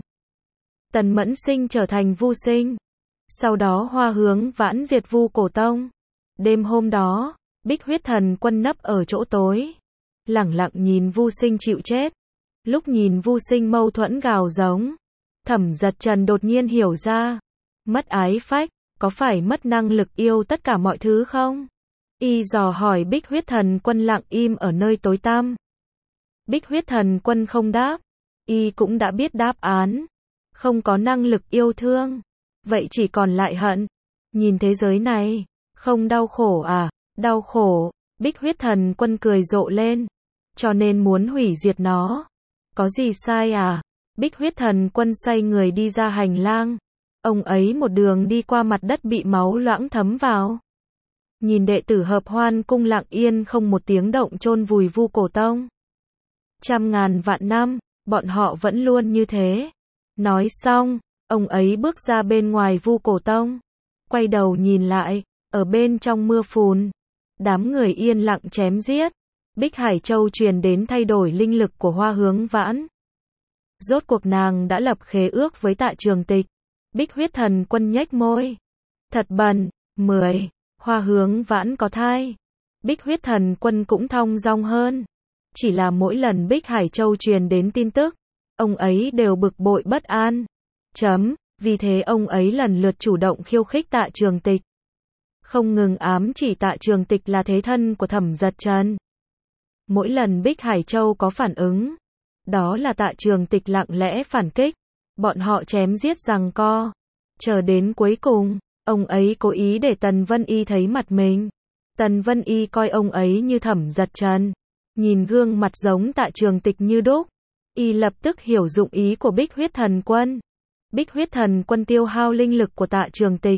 Tần Mẫn Sinh trở thành Vu Sinh. Sau đó Hoa Hướng Vãn diệt Vu Cổ Tông. Đêm hôm đó, Bích Huyết Thần Quân nấp ở chỗ tối, lẳng lặng nhìn Vu Sinh chịu chết. Lúc nhìn Vu Sinh mâu thuẫn gào giống, Thẩm Giật Trần đột nhiên hiểu ra, mất ái phách, có phải mất năng lực yêu tất cả mọi thứ không? Y dò hỏi Bích Huyết Thần Quân lặng im ở nơi tối tăm. Bích Huyết Thần Quân không đáp. Y cũng đã biết đáp án. Không có năng lực yêu thương, vậy chỉ còn lại hận. Nhìn thế giới này, không đau khổ à? Đau khổ. Bích Huyết Thần Quân cười rộ lên. Cho nên muốn hủy diệt nó. Có gì sai à? Bích Huyết Thần Quân xoay người đi ra hành lang. Ông ấy một đường đi qua mặt đất bị máu loãng thấm vào. Nhìn đệ tử Hợp Hoan Cung lặng yên không một tiếng động chôn vùi Vu Cổ Tông. 100.000 vạn năm, bọn họ vẫn luôn như thế. Nói xong, ông ấy bước ra bên ngoài Vu Cổ Tông, quay đầu nhìn lại, ở bên trong mưa phùn, đám người yên lặng chém giết. Bích Hải Châu truyền đến thay đổi linh lực của Hoa Hướng Vãn. Rốt cuộc nàng đã lập khế ước với Tạ Trường Tịch. Bích Huyết Thần Quân nhếch môi. Thật bẩn. 10. Hoa Hướng Vãn có thai. Bích Huyết Thần Quân cũng thong dong hơn. Chỉ là mỗi lần Bích Hải Châu truyền đến tin tức, ông ấy đều bực bội bất an. Vì thế ông ấy lần lượt chủ động khiêu khích Tạ Trường Tịch. Không ngừng ám chỉ Tạ Trường Tịch là thế thân của Thẩm Giật Trần. Mỗi lần Bích Hải Châu có phản ứng, đó là Tạ Trường Tịch lặng lẽ phản kích. Bọn họ chém giết giằng co. Chờ đến cuối cùng, ông ấy cố ý để Tần Vân Y thấy mặt mình. Tần Vân Y coi ông ấy như Thẩm Giật Trần. Nhìn gương mặt giống Tạ Trường Tịch như đúc. Y lập tức hiểu dụng ý của Bích Huyết Thần Quân. Bích Huyết Thần Quân tiêu hao linh lực của Tạ Trường Tịch.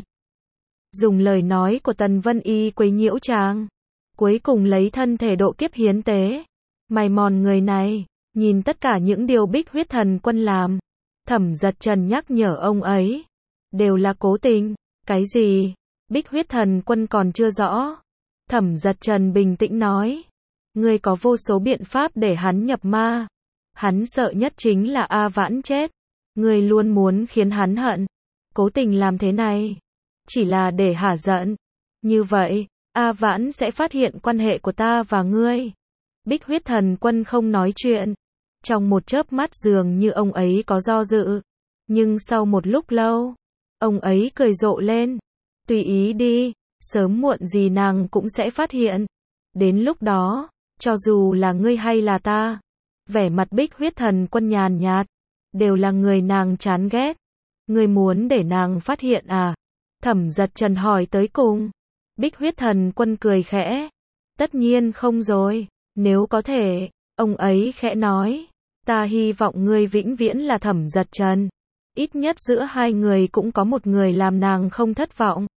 Dùng lời nói của Tần Vân Y quấy nhiễu chàng. Cuối cùng lấy thân thể độ kiếp hiến tế. Mài mòn người này. Nhìn tất cả những điều Bích Huyết Thần Quân làm. Thẩm Giật Trần nhắc nhở ông ấy. Đều là cố tình. Cái gì? Bích Huyết Thần Quân còn chưa rõ. Thẩm Giật Trần bình tĩnh nói. Ngươi có vô số biện pháp để hắn nhập ma. Hắn sợ nhất chính là A Vãn chết. Ngươi luôn muốn khiến hắn hận. Cố tình làm thế này. Chỉ là để hả giận. Như vậy, A Vãn sẽ phát hiện quan hệ của ta và ngươi. Bích Huyết Thần Quân không nói chuyện. Trong một chớp mắt dường như ông ấy có do dự. Nhưng sau một lúc lâu, ông ấy cười rộ lên. Tùy ý đi, sớm muộn gì nàng cũng sẽ phát hiện. Đến lúc đó, cho dù là ngươi hay là ta, vẻ mặt Bích Huyết Thần Quân nhàn nhạt, đều là người nàng chán ghét. Ngươi muốn để nàng phát hiện à? Thẩm Giật Trần hỏi tới cùng. Bích Huyết Thần Quân cười khẽ. Tất nhiên không rồi, nếu có thể, ông ấy khẽ nói. Ta hy vọng ngươi vĩnh viễn là Thẩm Giật Trần. Ít nhất giữa hai người cũng có một người làm nàng không thất vọng.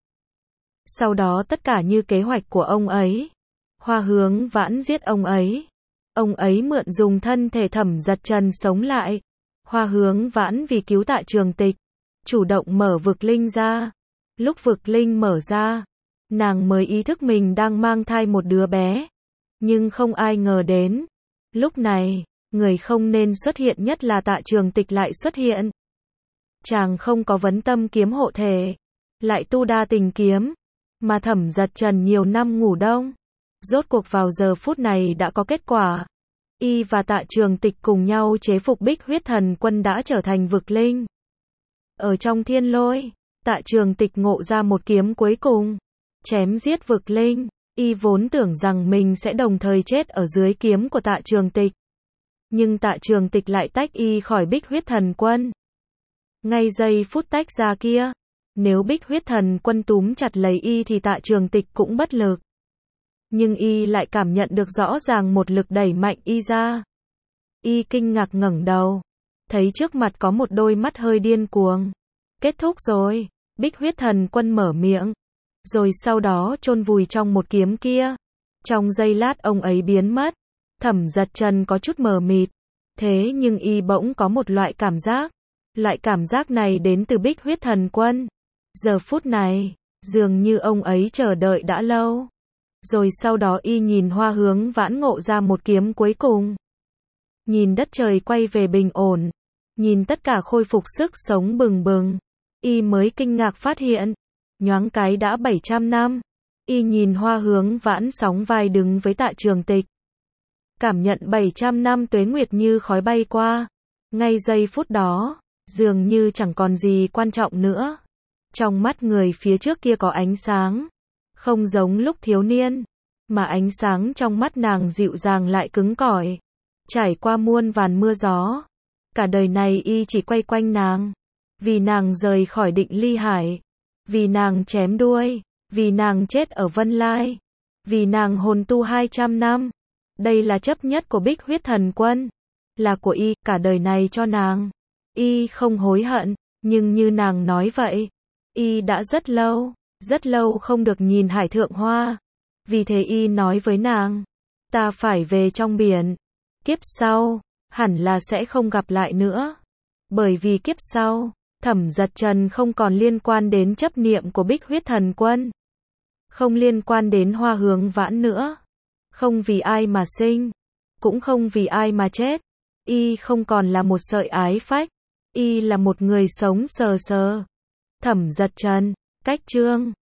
Sau đó tất cả như kế hoạch của ông ấy. Hoa Hướng Vãn giết ông ấy. Ông ấy mượn dùng thân thể Thẩm Giật Trần sống lại. Hoa Hướng Vãn vì cứu Tạ Trường Tịch, chủ động mở vực linh ra. Lúc vực linh mở ra, nàng mới ý thức mình đang mang thai một đứa bé. Nhưng không ai ngờ đến. Lúc này, người không nên xuất hiện nhất là Tạ Trường Tịch lại xuất hiện. Chàng không có vấn tâm kiếm hộ thể, lại tu đa tình kiếm, mà Thẩm Giật Trần nhiều năm ngủ đông. Rốt cuộc vào giờ phút này đã có kết quả. Y và Tạ Trường Tịch cùng nhau chế phục Bích Huyết Thần Quân đã trở thành vực linh. Ở trong thiên lôi, Tạ Trường Tịch ngộ ra một kiếm cuối cùng. Chém giết vực linh. Y vốn tưởng rằng mình sẽ đồng thời chết ở dưới kiếm của Tạ Trường Tịch. Nhưng Tạ Trường Tịch lại tách Y khỏi Bích Huyết Thần Quân. Ngay giây phút tách ra kia, nếu Bích Huyết Thần Quân túm chặt lấy Y thì Tạ Trường Tịch cũng bất lực. Nhưng Y lại cảm nhận được rõ ràng một lực đẩy mạnh Y ra. Y kinh ngạc ngẩng đầu, thấy trước mặt có một đôi mắt hơi điên cuồng. Kết thúc rồi, Bích Huyết Thần Quân mở miệng, rồi sau đó chôn vùi trong một kiếm kia. Trong giây lát ông ấy biến mất. Thẩm Giật Trần có chút mờ mịt. Thế nhưng Y bỗng có một loại cảm giác. Loại cảm giác này đến từ Bích Huyết Thần Quân. Giờ phút này, dường như ông ấy chờ đợi đã lâu. Rồi sau đó Y nhìn Hoa Hướng Vãn ngộ ra một kiếm cuối cùng. Nhìn đất trời quay về bình ổn. Nhìn tất cả khôi phục sức sống bừng bừng. Y mới kinh ngạc phát hiện. Nhoáng cái đã 700 năm. Y nhìn Hoa Hướng Vãn sóng vai đứng với Tạ Trường Tịch. Cảm nhận 700 năm tuế nguyệt như khói bay qua. Ngay giây phút đó, dường như chẳng còn gì quan trọng nữa. Trong mắt người phía trước kia có ánh sáng. Không giống lúc thiếu niên, mà ánh sáng trong mắt nàng dịu dàng lại cứng cỏi. Trải qua muôn vàn mưa gió, cả đời này Y chỉ quay quanh nàng. Vì nàng rời khỏi Định Ly Hải, vì nàng chém đuôi, vì nàng chết ở Vân Lai, vì nàng hồn tu 200 năm. Đây là chấp nhất của Bích Huyết Thần Quân, là của Y, cả đời này cho nàng. Y không hối hận, nhưng như nàng nói vậy, Y đã rất lâu không được nhìn Hải Thượng Hoa. Vì thế Y nói với nàng, ta phải về trong biển. Kiếp sau, hẳn là sẽ không gặp lại nữa. Bởi vì kiếp sau, Thẩm Giật Trần không còn liên quan đến chấp niệm của Bích Huyết Thần Quân. Không liên quan đến Hoa Hướng Vãn nữa. Không vì ai mà sinh, cũng không vì ai mà chết. Y không còn là một sợi ái phách. Y là một người sống sờ sờ. Thẩm Giật Trần, cách chương